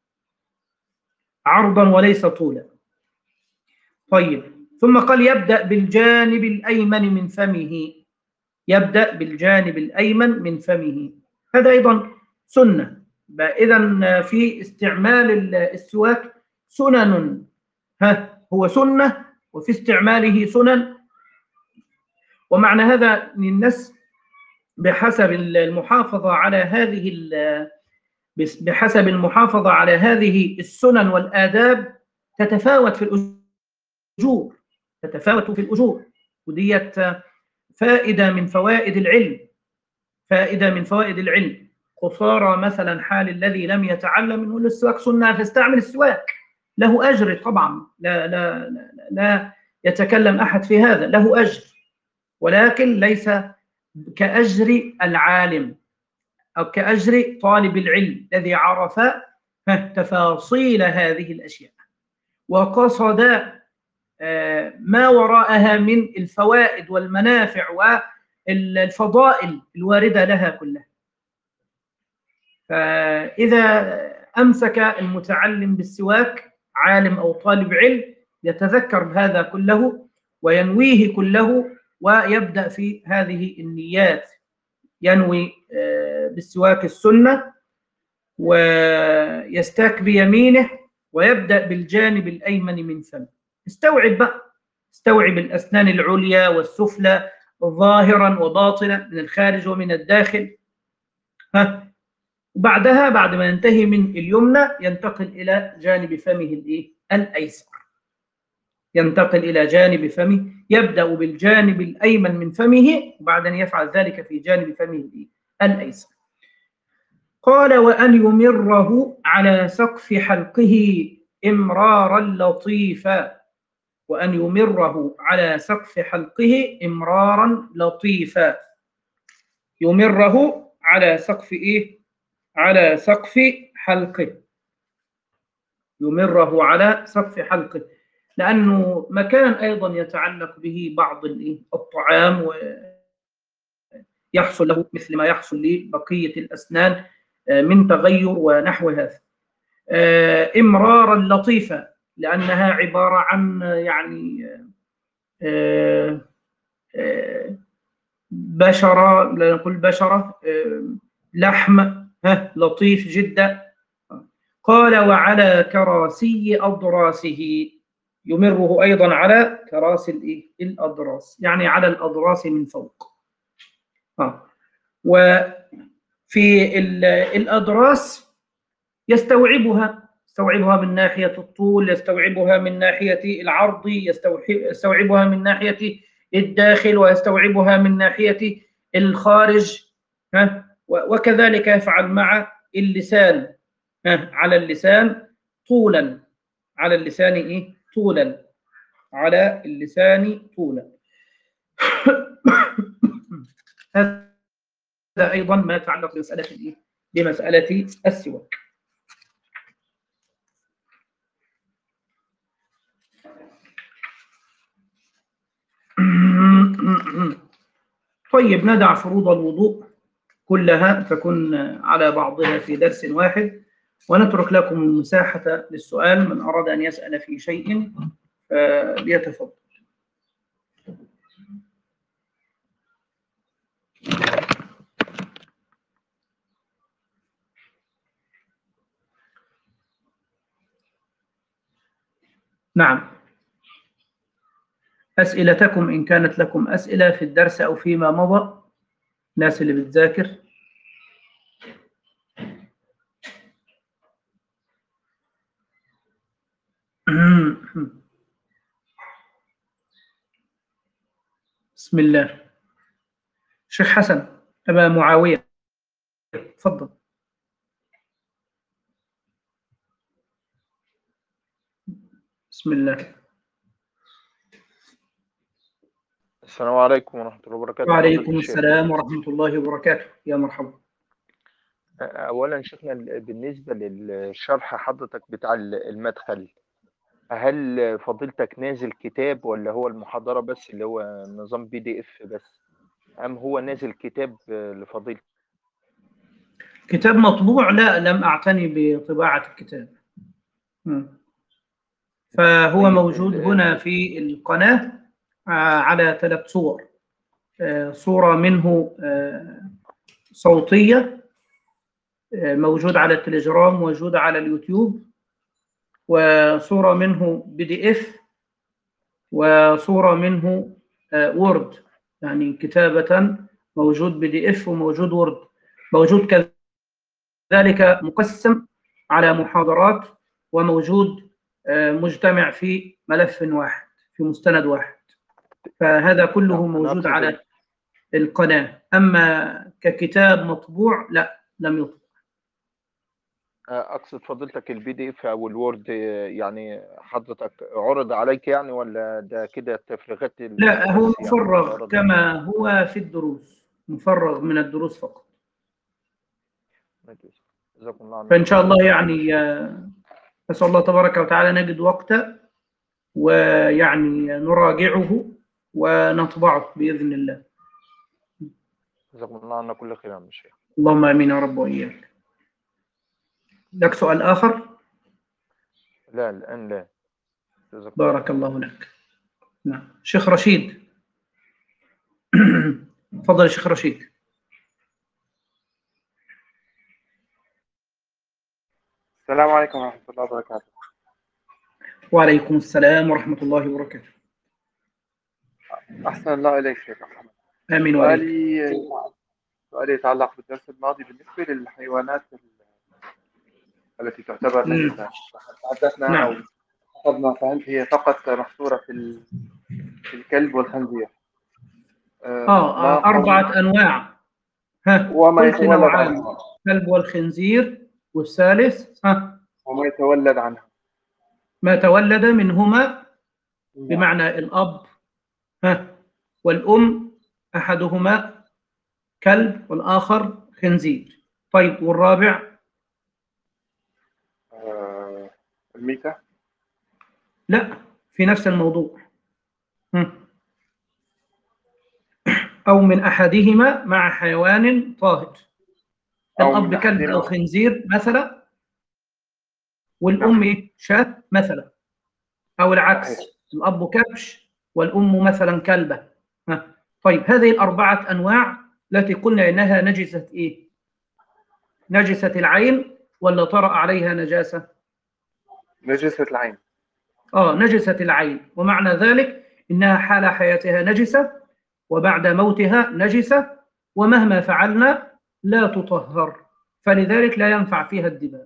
عرضا وليس طولا. طيب ثم قال يبدأ بالجانب الأيمن من فمه. يبدأ بالجانب الأيمن من فمه، هذا أيضا سنة. إذن في استعمال السواك سنن، ها هو سنة وفي استعماله سنن. ومعنى هذا أن الناس بحسب المحافظة على هذه بحسب المحافظة على هذه السنن والآداب تتفاوت في الأجور، تتفاوت في الأجور. وديت فائدة من فوائد العلم، فائدة من فوائد العلم. قصارى مثلا حال الذي لم يتعلم انه السواك سنة فاستعمل السواك، له أجر طبعا، لا لا لا, لا يتكلم أحد في هذا، له أجر، ولكن ليس كأجر العالم أو كأجر طالب العلم الذي عرف تفاصيل هذه الأشياء وقصد ما وراءها من الفوائد والمنافع والفضائل الواردة لها كلها. فإذا أمسك المتعلم بالسواك عالم أو طالب علم يتذكر بهذا كله وينويه كله، ويبدأ في هذه النيات، ينوي بالسواك السنة ويستاك بيمينه ويبدأ بالجانب الأيمن من فمه. استوعب بقى، استوعب الأسنان العليا والسفلى ظاهرا وباطنا من الخارج ومن الداخل. ها وبعدها بعد ما ينتهي من اليمنى ينتقل إلى جانب فمه الإيه؟ الأيسر. ينتقل إلى جانب فمه، يبدأ بالجانب الأيمن من فمه وبعدين يفعل ذلك في جانب فمه الإيه؟ الأيسر. قال وأن يمره على سقف حلقه إمرارا لطيفا. وأن يمره على سقف حلقه إمرارا لطيفا. يمره على سقف إيه؟ على سقف حلقه. يمره على سقف حلقه. لأنه مكان أيضا يتعلق به بعض الطعام ويحصل له مثل ما يحصل لبقية الأسنان من تغير ونحو هذا. إمرارا لطيفة لأنها عبارة عن يعني بشرة، لا نقول بشرة، لحم لطيف جدا. قال وعلى كراسي أضراسه، يمره أيضا على كراسي الأضراس، يعني على الأضراس من فوق. وفي الأضراس يستوعبها يستوعبها من ناحية الطول، يستوعبها من ناحية العرض، يستوعبها من ناحية الداخل، ويستوعبها من ناحية الخارج. وكذلك يفعل مع اللسان، على اللسان طولا، على اللسان إيه؟ طولا، على اللسان طولا. هذا أيضا ما يتعلق بمسألة إيه؟ بمسألة السواك. طيب، ندع فروض الوضوء كلها تكون على بعضها في درس واحد، ونترك لكم المساحة للسؤال. من أراد أن يسأل في شيء ليتفضل. نعم، أسئلتكم إن كانت لكم أسئلة في الدرس أو فيما مضى، الناس اللي بتذاكر. بسم الله. شيخ حسن أبا معاوية، تفضل. بسم الله. السلام عليكم ورحمة الله وبركاته. وعليكم السلام ورحمة الله وبركاته، يا مرحبا. أولا شيخنا، بالنسبة للشرح حضرتك بتاع المدخل، هل فضيلتك نازل كتاب ولا هو المحاضرة بس اللي هو نظام بي دي اف بس، أم هو نازل كتاب لفضيلتك؟ كتاب مطبوع؟ لا، لم أعتني بطباعة الكتاب. فهو طيب موجود ال- هنا في القناة على ثلاث صور. صورة منه صوتية موجود على التليجرام، موجود على اليوتيوب، وصورة منه بي دي اف، وصورة منه وورد، يعني كتابة موجود بي دي اف وموجود وورد، موجود كذلك مقسم على محاضرات، وموجود مجتمع في ملف واحد في مستند واحد. فهذا كله موجود على القناة. أما ككتاب مطبوع لا، لم يطبع. أقصد فضيلتك البي دي اف أو الوورد، يعني حضرتك عرض عليك يعني، ولا ده كده تفريغات؟ لا، هو بس يعني مفرغ كما هو في الدروس، مفرغ من الدروس فقط. جزاكم الله عنك. فإن شاء الله يعني نسأل الله تبارك وتعالى نجد وقتا ويعني نراجعه ونطبعه بإذن الله. جزاكم الله عنا كل خير يا شيخ. اللهم آمين يا رب وإياك. لك سؤال آخر؟ لا الآن لا. بارك الله لك. نعم، شيخ رشيد. تفضل يا شيخ رشيد. السلام عليكم ورحمة الله وبركاته. وعليكم السلام ورحمة الله وبركاته. أحسن الله إليك شيخ محمد. آمين وعليك. سؤالي سؤالي يتعلق بالدرس الماضي بالنسبة للحيوانات التي تعتبر نجسة. تحدثنا نعم. أو أخذنا، فهل هي فقط محصورة في في الكلب والخنزير؟ آه, آه أربعة أنواع. ها، وما قلت يتولد نوعان: عنها. الكلب والخنزير، والثالث ها وما يتولد عنها. ما تولد منهما، بمعنى الأب ها والأم، أحدهما كلب والآخر خنزير. طيب، والرابع؟ آه الميتة. لا، في نفس الموضوع. أو من أحدهما مع حيوان طاهر، الأب كلب أو خنزير مثلا، والأم إيه؟ شاة مثلا، أو العكس، الأب كبش والأم مثلا كلبة. ها. طيب هذه الأربعة أنواع التي قلنا إنها نجسة إيه؟ نجسة العين ولا طرأ عليها نجاسة؟ نجسة العين. آه نجسة العين، ومعنى ذلك إنها حال حياتها نجسة، وبعد موتها نجسة، ومهما فعلنا لا تطهر، فلذلك لا ينفع فيها الدباغ.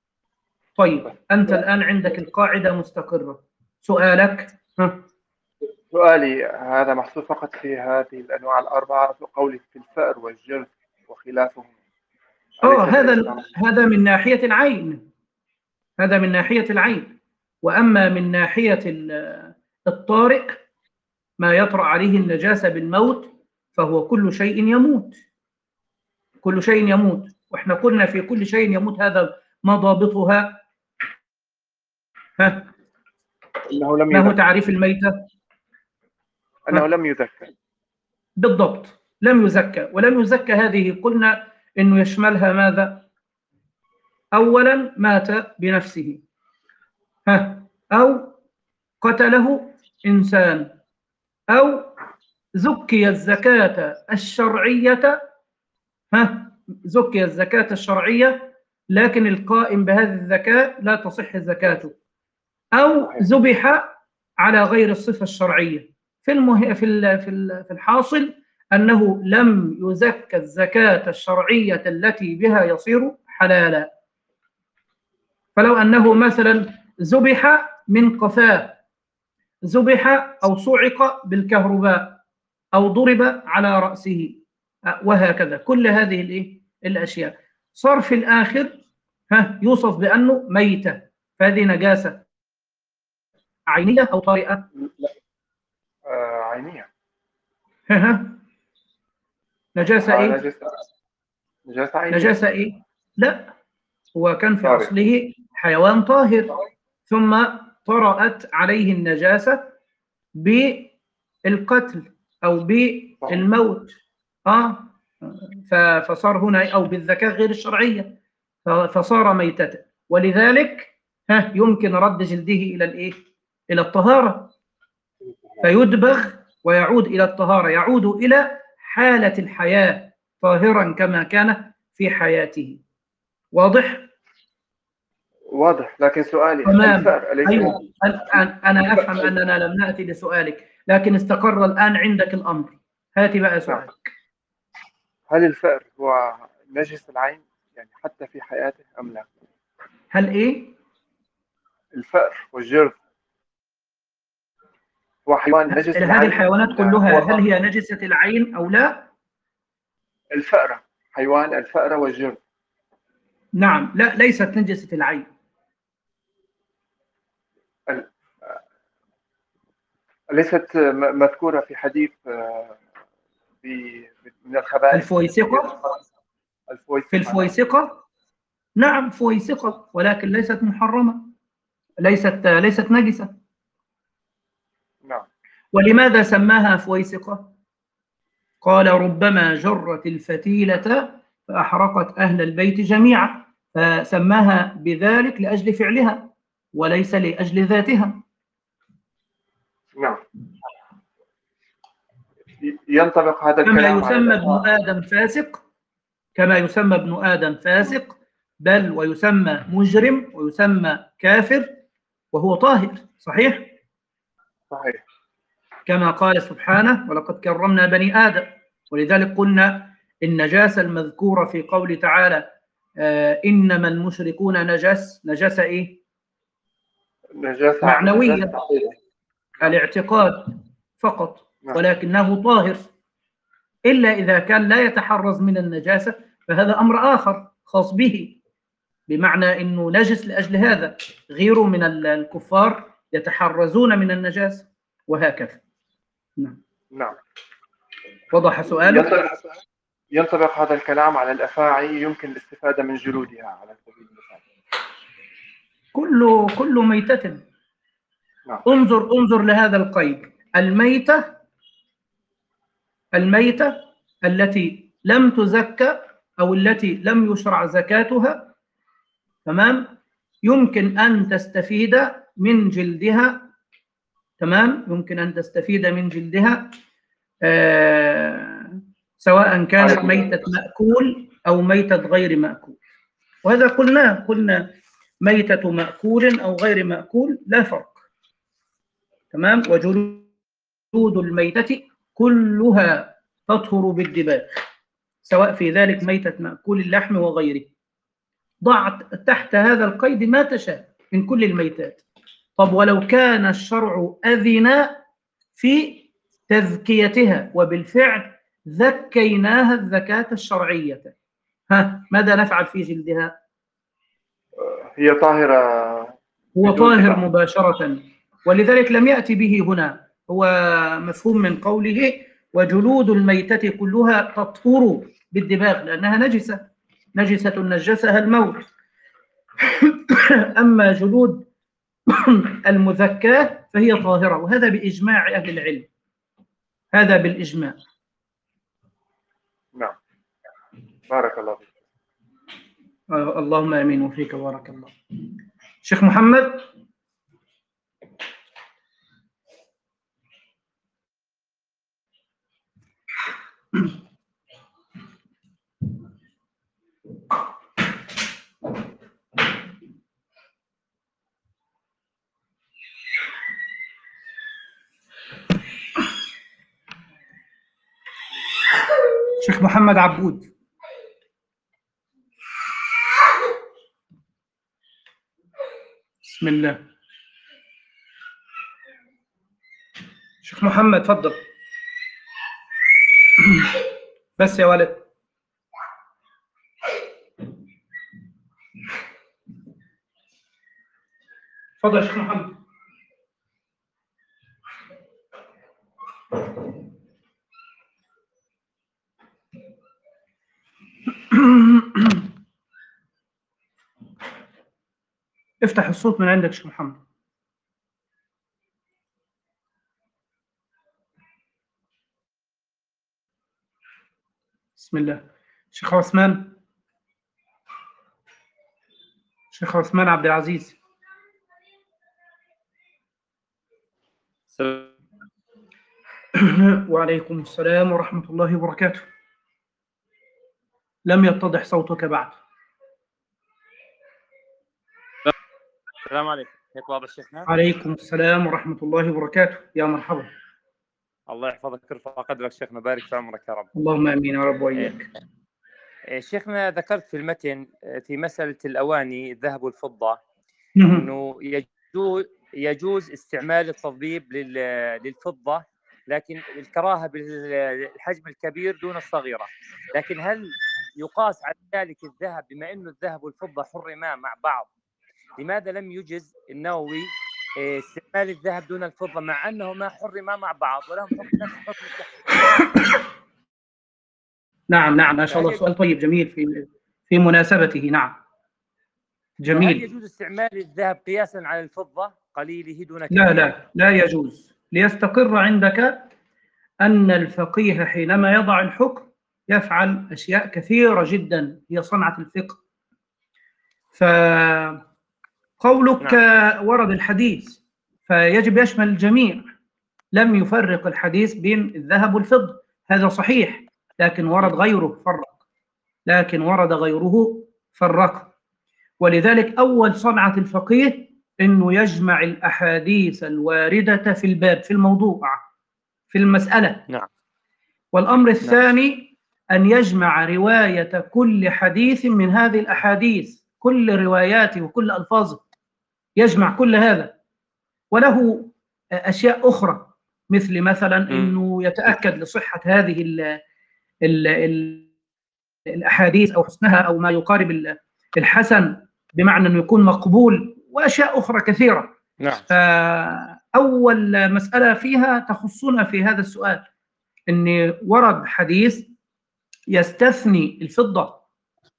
طيب أنت الآن عندك القاعدة مستقرة، سؤالك؟ ها. سؤالي هذا محصور فقط في هذه الأنواع الأربعة، في قولك في الفأر والجرث وخلافهم. آه هذا هذا من ناحية العين، هذا من ناحية العين. وأما من ناحية الطارئ ما يطرأ عليه النجاسة بالموت فهو كل شيء يموت، كل شيء يموت. وإحنا قلنا في كل شيء يموت هذا ما ضابطها؟ ها؟ إنه لم ما هو يذكر. تعريف الميتة؟ أنه لم يذكر. بالضبط، لم يزكى. ولم يزكى هذه قلنا إنه يشملها ماذا؟ أولا مات بنفسه، ها، أو قتله إنسان، أو زكي الزكاة الشرعية، ها، زكي الزكاة الشرعية لكن القائم بهذه الزكاة لا تصح زكاته، أو ذبح على غير الصفة الشرعية. في المه... في ال... في ال... في الحاصل أنه لم يزكى الزكاة الشرعية التي بها يصير حلالا. فلو أنه مثلا ذبح من قفاه، ذبح أو صعق بالكهرباء، أو ضرب على رأسه، وهكذا كل هذه الإيه؟ الأشياء صار في الآخر ها يوصف بأنه ميتة، فهذه نجاسة عينية أو طارئة؟ لا آه عينية. نجاسة إيه؟ نجاسة نجاسة عينية. نجاسة إيه؟ لا، هو كان في طارئ. أصله حيوان طاهر، ثم طرأت عليه النجاسة بالقتل أو بالموت. آه فصار هنا أو بالذكاء غير الشرعية فصار ميتة، ولذلك ها يمكن رد جلده إلى الإيه؟ إلى الطهارة، فيدبغ ويعود إلى الطهارة، يعود إلى حالة الحياة طاهرا كما كان في حياته. واضح؟ واضح، لكن سؤالي تمام. الفأر أيوة. أنا أفهم أننا لم نأتي لسؤالك، لكن استقر الآن عندك الأمر. هاتي بقى سؤالك. هل الفأر هو نجس العين يعني حتى في حياته أم لا؟ هل إيه؟ الفأر والجرث هو حيوان نجس العين؟ هذه الحيوانات كلها هل هي نجسة العين أو لا؟ الفأرة، حيوان الفأرة والجرث. نعم، لا ليست نجسة العين. ليست مذكورة في حديث من الخبائث. الفويسقة؟ في الفويسقة؟ نعم فويسقة، ولكن ليست محرمة، ليست ليست نجسة. نعم. ولماذا سماها فويسقة؟ قال ربما جرت الفتيلة فأحرقت أهل البيت جميعا، فسماها بذلك لأجل فعلها وليس لأجل ذاتها. نعم. ينطبق هذا كما الكلام يسمى ابن آدم فاسق، كما يسمى ابن آدم فاسق، بل ويسمى مجرم ويسمى كافر وهو طاهر. صحيح؟ صحيح. كما قال سبحانه ولقد كرمنا بني آدم. ولذلك قلنا النجاسة المذكورة في قول تعالى آه إنما المشركون نجس، نجاسة إيه؟ نجاسة معنوية، نجاسة. الاعتقاد فقط، ولكنه طاهر، إلا إذا كان لا يتحرز من النجاسة فهذا أمر آخر خاص به، بمعنى أنه نجس لأجل هذا. غيره من الكفار يتحرزون من النجاسة وهكذا. نعم. نعم. وضح سؤالك؟ ينطبق, ينطبق هذا الكلام على الأفاعي يمكن الاستفادة من جلودها على سبيل المثال. كل كل ميتة نعم. انظر انظر لهذا القيد: الميتة الميتة التي لم تزكى أو التي لم يشرع زكاتها، تمام، يمكن أن تستفيد من جلدها، تمام، يمكن أن تستفيد من جلدها آه سواء كانت ميتة مأكول أو ميتة غير مأكول. وهذا قلنا قلنا ميتة مأكول أو غير مأكول لا فرق، تمام. وجلود الميتة كلها تطهر بالدباغ، سواء في ذلك ميتة مأكول اللحم وغيره. ضع تحت هذا القيد ما تشاء من كل الميتات. طب ولو كان الشرع أذن في تزكيتها، وبالفعل زكيناها الزكاة الشرعية، ها ماذا نفعل في جلدها؟ هي طاهرة، هو طاهر مباشرة، ولذلك لم يأتي به هنا. هو مفهوم من قوله وجلود الميتة كلها تطهر بالدباغ، لأنها نجسة، نجسة نجسها الموت. أما جلود المزكاة فهي طاهرة، وهذا بإجماع أهل العلم، هذا بالإجماع. نعم. بارك الله فيك. آه اللهم آمين وفيك بارك الله. شيخ محمد. شيخ محمد عبود. بسم الله. شيخ محمد تفضل. بس يا ولد. تفضل يا شيخ محمد. افتح الصوت من عندك شيخ محمد. بسم الله. شيخ عثمان. شيخ عثمان عبد العزيز. السلام. وعليكم السلام ورحمة الله وبركاته. لم يتضح صوتك بعد. السلام عليكم، هيك واضح شيخنا؟ عليكم السلام ورحمة الله وبركاته، يا مرحبا. الله يحفظك ويرفع قدرك شيخنا، بارك في عمرك يا رب. اللهم آمين يا رب وإياك. إيه شيخنا، ذكرت في المتن في مسألة الأواني الذهب والفضة إنه يجوز يجوز استعمال التضبيب للفضة، لكن الكراهة بالحجم الكبير دون الصغيرة. لكن هل يقاس على ذلك الذهب؟ بما إنه الذهب والفضة حرما مع بعض، لماذا لم يجز النووي استعمال الذهب دون الفضة مع أنهما حرما مع بعض ولهم حكم نفس حكم التحريم؟ نعم نعم، ما شاء الله، سؤال طيب جميل في في مناسبته. نعم جميل. هل يجوز استعمال الذهب قياسا على الفضة قليله دون كثير؟ لا لا لا يجوز. ليستقر عندك أن الفقيه حينما يضع الحكم يفعل أشياء كثيرة جدا هي صنعة الفقه. فقولك نعم. ورد الحديث فيجب يشمل الجميع، لم يفرق الحديث بين الذهب والفضة، هذا صحيح، لكن ورد غيره فرق، لكن ورد غيره فرق. ولذلك أول صنعة الفقيه أنه يجمع الأحاديث الواردة في الباب، في الموضوع، في المسألة. نعم. والأمر الثاني أن يجمع رواية كل حديث من هذه الأحاديث، كل رواياته وكل ألفاظه، يجمع كل هذا. وله أشياء أخرى مثل مثلا أنه يتأكد لصحة هذه ال ال ال الأحاديث أو حسنها أو ما يقارب الحسن، بمعنى أنه يكون مقبول، وأشياء أخرى كثيرة. نعم. فأول مسألة فيها تخصنا في هذا السؤال أن ورد حديث يستثني الفضة،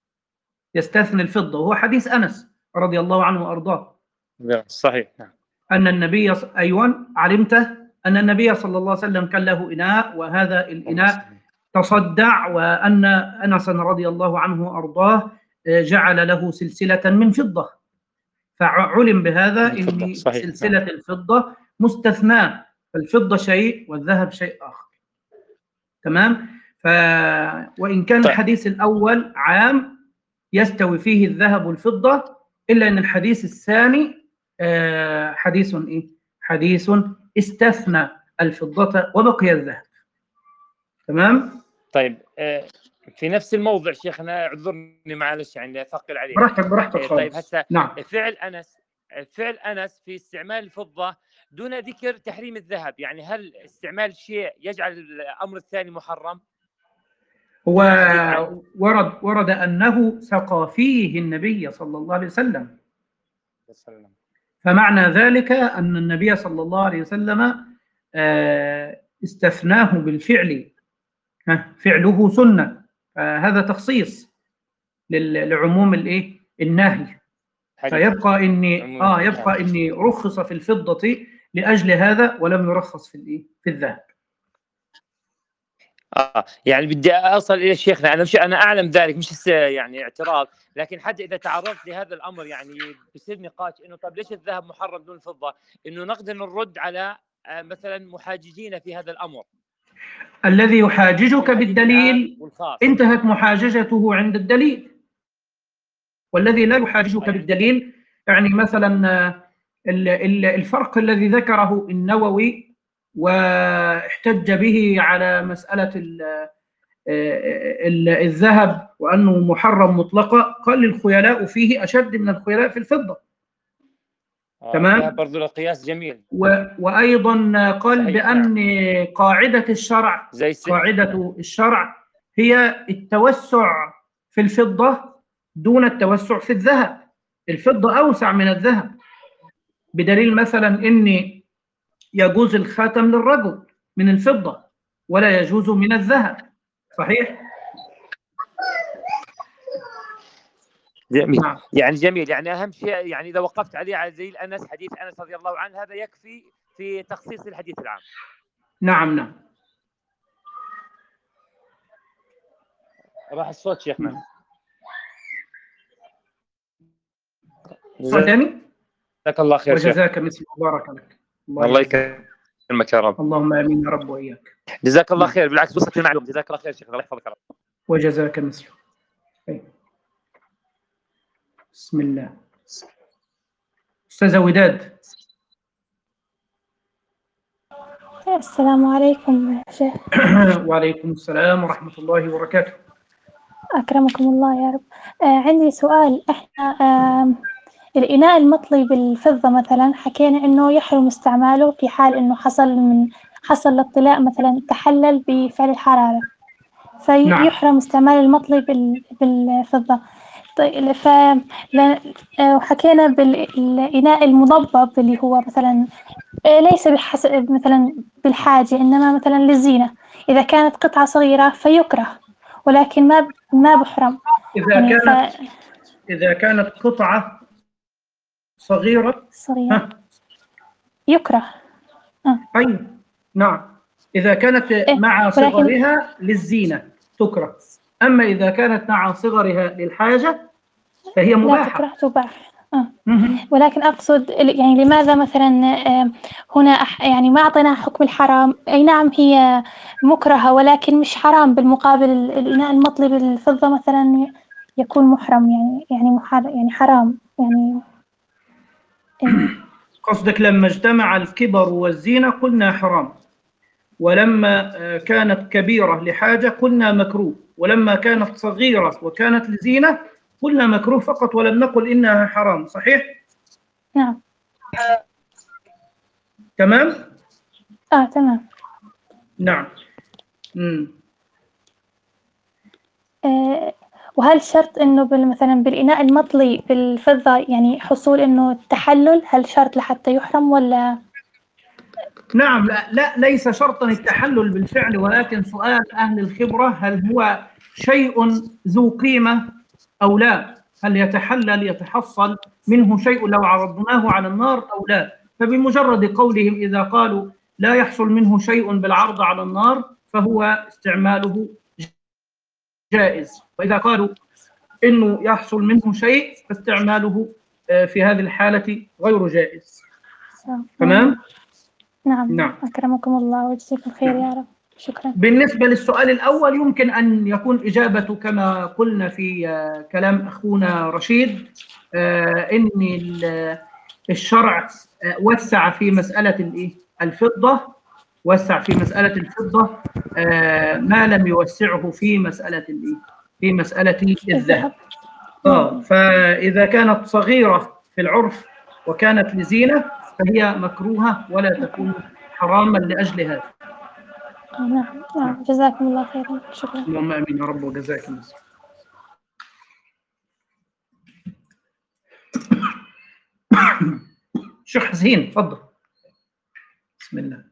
يستثني الفضة، وهو حديث أنس رضي الله عنه وأرضاه. صحيح. نعم. أن النبي ص- أيوة علمت أن النبي صلى الله عليه وسلم كان له إناء، وهذا الإناء تصدع، وأن أنس رضي الله عنه أرضاه جعل له سلسلة من فضة، فعلم بهذا أن سلسلة الفضة مستثناة، فالفضة شيء والذهب شيء آخر. تمام. ف وإن كان الحديث الأول عام يستوي فيه الذهب والفضة، إلا أن الحديث الثاني حديث إيه؟ حديث استثنى الفضة وبقي الذهب. تمام. طيب في نفس الموضوع شيخنا، اعذرني معلش يعني اثقل عليك. براحتك براحتك. طيب هسه نعم. فعل انس فعل انس في استعمال الفضه دون ذكر تحريم الذهب، يعني هل استعمال شيء يجعل الامر الثاني محرم؟ هو ورد ورد انه سقى فيه النبي صلى الله عليه وسلم، فمعنى ذلك ان النبي صلى الله عليه وسلم استثناه بالفعل، فعله سنة، فهذا تخصيص لعموم الايه النهي، فيبقى اني اه يبقى اني رخص في الفضة لاجل هذا ولم يرخص في الايه في الذهب. اه يعني بدي اصل الى شيخنا، انا مش انا اعلم ذلك، مش يعني اعتراض، لكن حتى اذا تعرضت لهذا الامر يعني بصير نقاش انه طب ليش الذهب محرم دون الفضة، انه نقدر نرد على مثلا محاججين في هذا الامر. الذي يحاججك بالدليل انتهت محاججته عند الدليل، والذي لا يحاججك بالدليل يعني مثلا الفرق الذي ذكره النووي واحتج به على مسألة الذهب وأنه محرم مطلقا، قال الخيلاء فيه أشد من الخيلاء في الفضة. آه تمام. برضو القياس جميل. وأيضا قال بأن قاعدة الشرع قاعدة الشرع هي التوسع في الفضة دون التوسع في الذهب، الفضة أوسع من الذهب، بدليل مثلا أن يجوز الخاتم للرجل من الفضة ولا يجوز من الذهب. صحيح؟ جميل. نعم. يعني جميل، يعني أهم شيء يعني إذا وقفت عليه على دليل أنس، حديث أنس رضي الله عنه، هذا يكفي في تخصيص الحديث العام. نعم نعم. راح الصوت شيخنا. صوت ثاني؟ جزاك الله خير. وجزاك مثل بارك لك. الله يكرمك يا رب. اللهم آمين يا رب وإياك. جزاك الله خير، بالعكس وصلت المعلومة، جزاك الله خير شيخ، الله يحفظك يا رب. وجزاك مثله. بسم الله. أستاذة وداد. السلام عليكم يا شيخ. وعليكم السلام ورحمة الله وبركاته. أكرمكم الله يا رب. آه عندي سؤال. إحنا آه الإناء المطلي بالفضة مثلا حكينا إنه يحرم استعماله في حال إنه حصل من حصل الاطلاء مثلا تحلل بفعل الحرارة، فيحرم نعم. استعمال المطلي بالفضة. طيب ف وحكينا بالإناء المضبب اللي هو مثلا ليس بحسب مثلا بالحاجة، إنما مثلا للزينة، إذا كانت قطعة صغيرة فيكره ولكن ما ما بحرم. إذا يعني كانت ف... إذا كانت قطعة صغيرة صغيرة ها. يكره. أه. أيوة نعم. إذا كانت إيه؟ مع صغرها ولكن... للزينة تكره، أما إذا كانت مع صغرها للحاجة فهي مباحة. لا تكره تباح. أه. ولكن أقصد يعني لماذا مثلا هنا يعني ما أعطيناها حكم الحرام؟ أي نعم هي مكرهة ولكن مش حرام، بالمقابل الإناء المطلي بالفضة مثلا يكون محرم، يعني يعني محر يعني حرام يعني. قصدك لما اجتمع الكبر والزينة قلنا حرام، ولما كانت كبيرة لحاجة قلنا مكروه، ولما كانت صغيرة وكانت لزينة قلنا مكروه فقط ولم نقل إنها حرام. صحيح؟ نعم. تمام؟ آه تمام. نعم. مم. آه وهل شرط إنه مثلا بالإناء المطلي بالفضة يعني حصول إنه التحلل، هل شرط لحتى يحرم ولا؟ نعم لا, لا ليس شرطا التحلل بالفعل، ولكن سؤال أهل الخبرة هل هو شيء ذو قيمة أو لا، هل يتحلل يتحصل منه شيء لو عرضناه على النار أو لا، فبمجرد قولهم إذا قالوا لا يحصل منه شيء بالعرض على النار فهو استعماله جائز، وإذا قالوا إنه يحصل منه شيء فاستعماله في هذه الحالة غير جائز. تمام؟ نعم. نعم. أكرمكم الله ويجزيكم خير يا رب. شكرا. بالنسبة للسؤال الأول يمكن أن يكون إجابته كما قلنا في كلام أخونا رشيد، إن الشرع وسع في مسألة الفضة، وسع في مسألة الفضة ما لم يوسعه في مسألة في مسألة الذهب. آه فإذا كانت صغيرة في العرف وكانت لزينة فهي مكروهة ولا تكون حراما لأجل هذا. نعم نعم. جزاكم الله خيرا. شكرا. اللهم امين يا رب وجزاكم الله. شيخ حسين تفضل. بسم الله.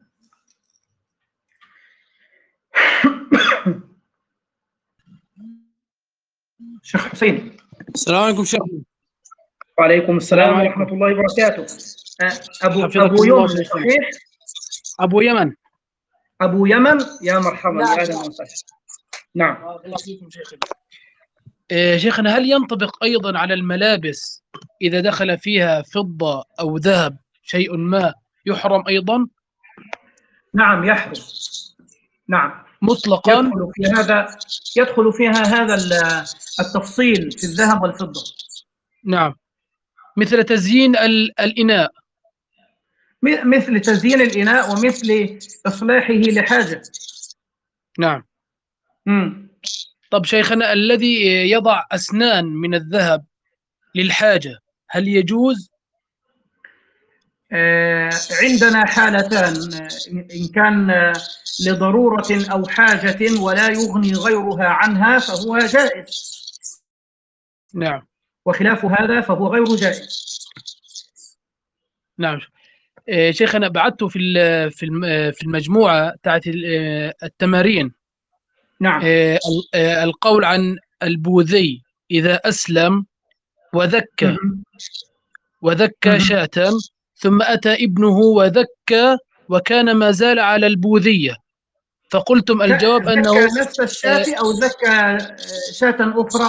شيخ حسين. السلام عليكم شيخ. وعليكم السلام ورحمة الله وبركاته. أبو أبو يمن صحيح؟ أبو يمن. أبو يمن يا مرحبا يا أهلا وسهلا. نعم. الله فيكم شيخنا. إيه شيخنا، هل ينطبق أيضا على الملابس إذا دخل فيها فضة أو ذهب شيء ما يحرم أيضا؟ نعم يحرم. نعم مطلقا. يدخل في هذا يدخل فيها هذا التفصيل في الذهب والفضة. نعم، مثل تزيين الإناء. مثل تزيين الإناء ومثل إصلاحه لحاجة. نعم. مم. طب شيخنا، الذي يضع أسنان من الذهب للحاجة هل يجوز؟ آه عندنا حالتان، إن كان لضرورة أو حاجة ولا يغني غيرها عنها فهو جائز. نعم. وخلاف هذا فهو غير جائز. نعم. شيخنا، بعثت في في في المجموعة تاعت التمارين. نعم. القول عن البوذي إذا أسلم وذكى وذكى شاة ثم أتى ابنه وذكى وكان ما زال على البوذية، فقلتم الجواب أنه ذكى نفس الشاة أو ذكى شاة أخرى.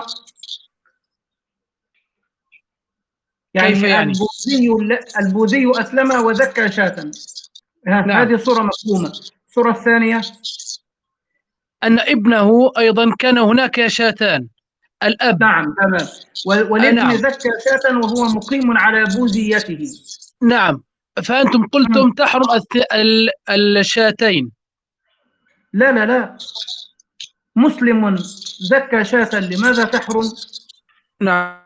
يعني, كيف يعني؟ البوذي البوذي أسلم وذكى شاة. نعم. هذه صورة مفهومة. الصورة الثانية أن ابنه أيضا كان هناك شاتان، الأب. نعم تمام. والابن نعم. ذكى شاة وهو مقيم على بوذيته. نعم. فأنتم قلتم م. تحرم الشاتين. لا لا لا، مسلم ذكى شاة لماذا تحرم؟ نعم.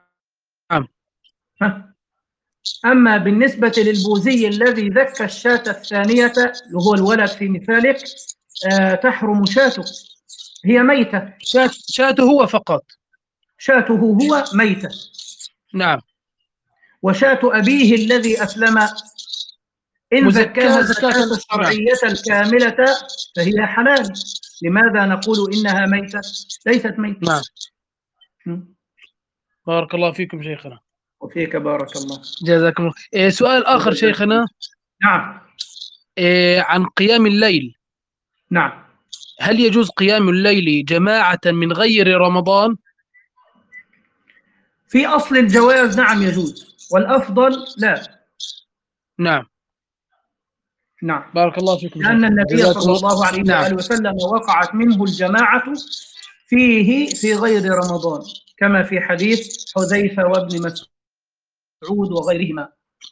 أما بالنسبة للبوذي الذي ذكى الشاة الثانية اللي هو الولد في مثالك آه تحرم شاته، هي ميتة. شاته هو فقط. شاته هو ميتة. نعم. وشاة أبيه الذي أسلم إن زكاها الزكاة الشرعية الكاملة فهي حلال. لماذا نقول إنها ميتة؟ ليست ميتة. نعم. م. بارك الله فيكم شيخنا. وفيك بارك الله. جزاكم الله. إيه سؤال آخر شيخنا. نعم. إيه عن قيام الليل. نعم. هل يجوز قيام الليل جماعة من غير رمضان؟ في أصل الجواز نعم يجوز، والأفضل لا. نعم. نعم. بارك الله فيكم. لأن النبي صلى الله عليه نعم. وآله وسلم وقعت منه الجماعة فيه في غير رمضان، كما في حديث حذيفة وابن مسعود وغيرهما.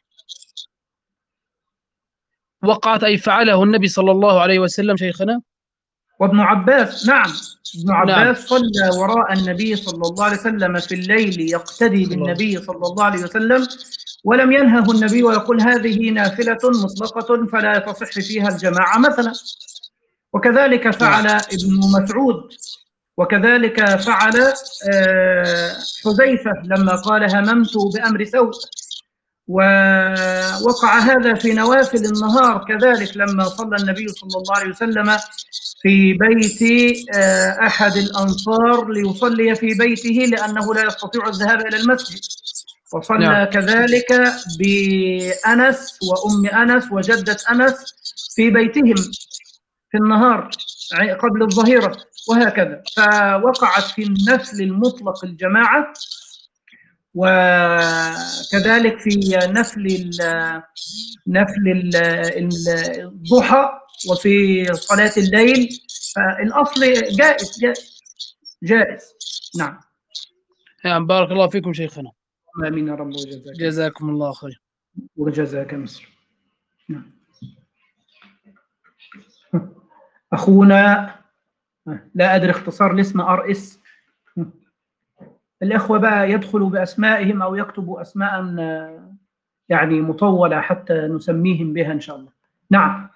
وقعت أي فعله النبي صلى الله عليه وسلم شيخنا؟ وابن عباس نعم، ابن عباس نعم. صلى وراء النبي صلى الله عليه وسلم في الليل يقتدي بالنبي صلى الله عليه وسلم، ولم ينهه النبي ويقول هذه نافلة مطلقة فلا تصح فيها الجماعة مثلا. وكذلك فعل ابن مسعود، وكذلك فعل حذيفة لما قال هممت بأمر سوء. ووقع هذا في نوافل النهار كذلك لما صلى النبي صلى الله عليه وسلم في بيت أحد الأنصار ليصلي في بيته لأنه لا يستطيع الذهاب إلى المسجد، وصلى نعم. كذلك بأنس وأم أنس وجدة أنس في بيتهم في النهار قبل الظهيرة وهكذا، فوقعت في النفل المطلق الجماعة، وكذلك في نفل نفل الضحى وفي صلاة الليل. فالأصل جائز جائز جائز. نعم. نعم، بارك الله فيكم شيخنا. آمين يا رب وجزاك جزاكم الله خير. وجزاك مصر. نعم. أخونا لا أدري اختصار الاسم ار اس. الإخوة بقى يدخلوا بأسمائهم أو يكتبوا أسماء يعني مطولة حتى نسميهم بها إن شاء الله. نعم.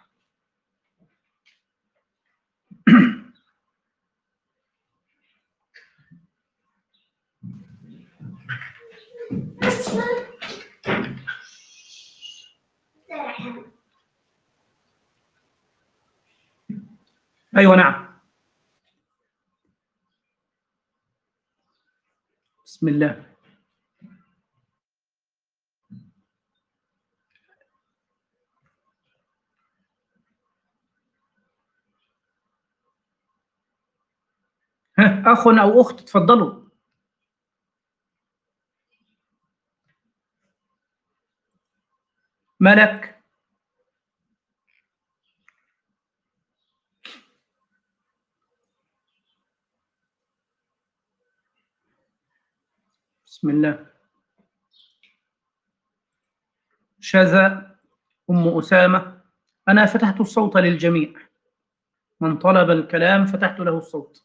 أيوة نعم. بسم الله. ها، أخ أو أخت تفضلوا. ملك. بسم الله. شذا. أم أسامة. أنا فتحت الصوت للجميع، من طلب الكلام فتحت له الصوت.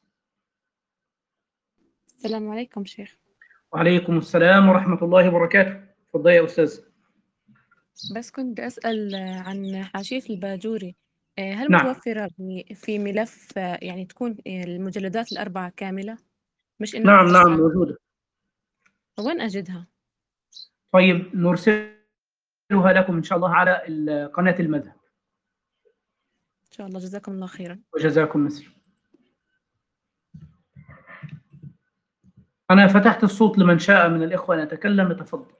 السلام عليكم شيخ. وعليكم السلام ورحمة الله وبركاته. تفضل يا أستاذ. بس كنت أسأل عن حاشية الباجوري، هل نعم. متوفرة في ملف يعني تكون المجلدات الأربعة كاملة، مش إنه نعم نعم مقسم؟ موجودة. وين أجدها؟ طيب نرسلها لكم إن شاء الله على قناة المذهب. إن شاء الله. جزاكم الله خيرا. وجزاكم مثل. أنا فتحت الصوت لمن شاء من الإخوة أن يتكلم يتفضل.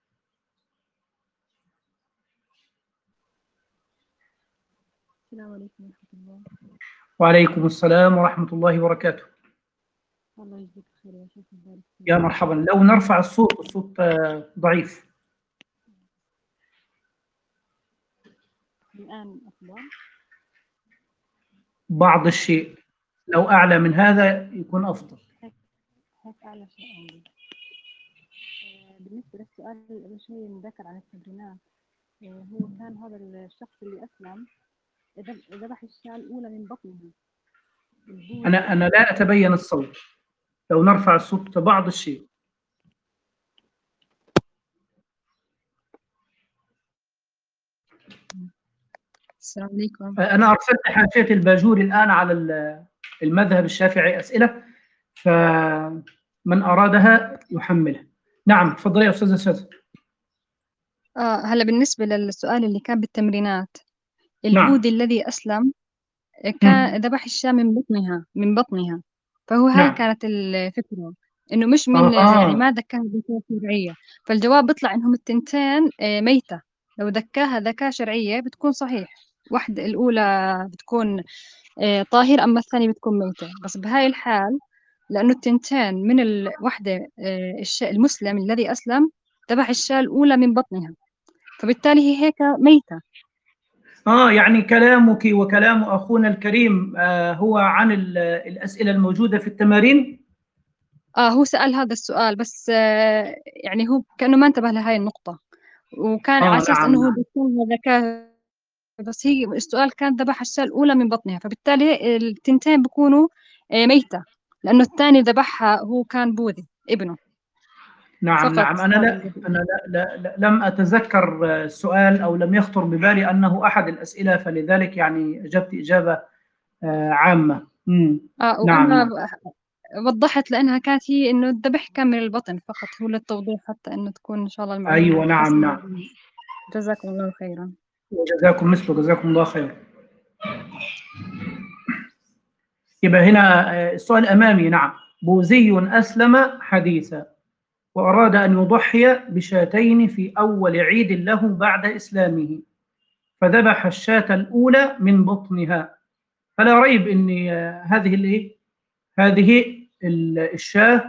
السلام عليكم ورحمة الله. وعليكم السلام ورحمة الله وبركاته. الله يجزيك خير يا شيخ. يا مرحبا. لو نرفع الصوت، الصوت ضعيف. الآن أفضل؟ بعض الشيء، لو أعلى من هذا يكون أفضل. هيك أعلى شيء عندي. بالنسبة للسؤال أول شيء ذكر عن التمرينات، هو كان هذا الشخص اللي أسلم ذبح الشاة الأولى من بطنه. أنا أنا لا أتبين الصوت، لو نرفع الصوت بعض الشيء. السلام عليكم. أنا أرسلت حاشية الباجوري الآن على المذهب الشافعي أسئلة، فمن أرادها يحملها. نعم تفضلي يا أستاذة شاذة. آه هلا بالنسبة للسؤال اللي كان بالتمرينات، البودي نعم. الذي أسلم كان ذبح الشاة من بطنها من بطنها فهو هاي نعم. كانت الفكرة إنه مش من آه. يعني ما ذكاها ذكاء شرعية، فالجواب بيطلع إنهم التنتين ميتة. لو ذكاها ذكاء شرعية بتكون صحيح، واحدة الأولى بتكون طاهر أما الثانية بتكون ميتة. بس بهاي الحال لأنه التنتين من الوحدة المسلم الذي أسلم ذبح الشاة الأولى من بطنها، فبالتالي هي هيك ميتة. آه يعني كلامك وكلام أخونا الكريم آه هو عن الأسئلة الموجودة في التمارين؟ آه هو سأل هذا السؤال، بس آه يعني هو كأنه ما انتبه لهاي النقطة، وكان آه على أساس نعم. إنه هو ذكاء، بس هي السؤال كان ذبح الشاة الأولى من بطنها، فبالتالي التنتين بيكونوا آه ميتة، لأنه الثاني ذبحها هو كان بوذي ابنه. نعم نعم. أنا لا أنا لا, لا, لا لم أتذكر السؤال أو لم يخطر ببالي أنه أحد الأسئلة، فلذلك يعني أجبت إجابة عامة. مم. آه نعم. وأنا وضحت لأنها كانت هي إنه الذبح كان من البطن فقط، هو للتوضيح حتى إنه تكون إن شاء الله المعلومة. أيوة نعم نعم. جزاكم الله خيرا. وجزاكم مثله. جزاكم الله خيرا. يبقى هنا السؤال أمامي. نعم. بوذي أسلم حديثا. وأراد أن يضحي بشاتين في أول عيد له بعد إسلامه، فذبح الشاة الأولى من بطنها. فلا ريب أن هذه الإيه؟ هذه الشاة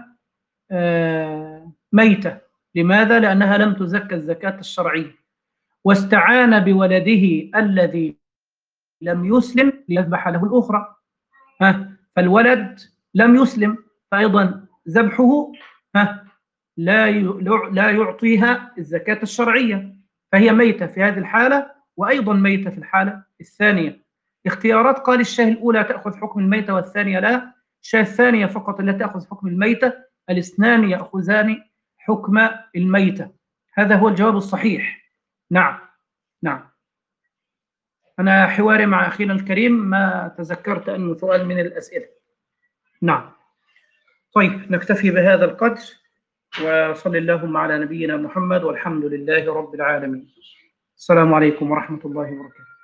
ميتة. لماذا؟ لأنها لم تزكى الزكاة الشرعية، واستعان بولده الذي لم يسلم ليذبح له الأخرى. ها فالولد لم يسلم، فأيضا ذبحه ها لا لا يعطيها الزكاة الشرعية، فهي ميتة في هذه الحالة، وأيضا ميتة في الحالة الثانية. اختيارات، قال الشاة الأولى تأخذ حكم الميتة والثانية لا، الشاة الثانية فقط التي تأخذ حكم الميتة، الاثنان يأخذان حكم الميتة. هذا هو الجواب الصحيح. نعم نعم. أنا حواري مع أخينا الكريم ما تذكرت أنه سؤال من الأسئلة. نعم. طيب نكتفي بهذا القدر، وصلى اللهم على نبينا محمد، والحمد لله رب العالمين. السلام عليكم ورحمة الله وبركاته.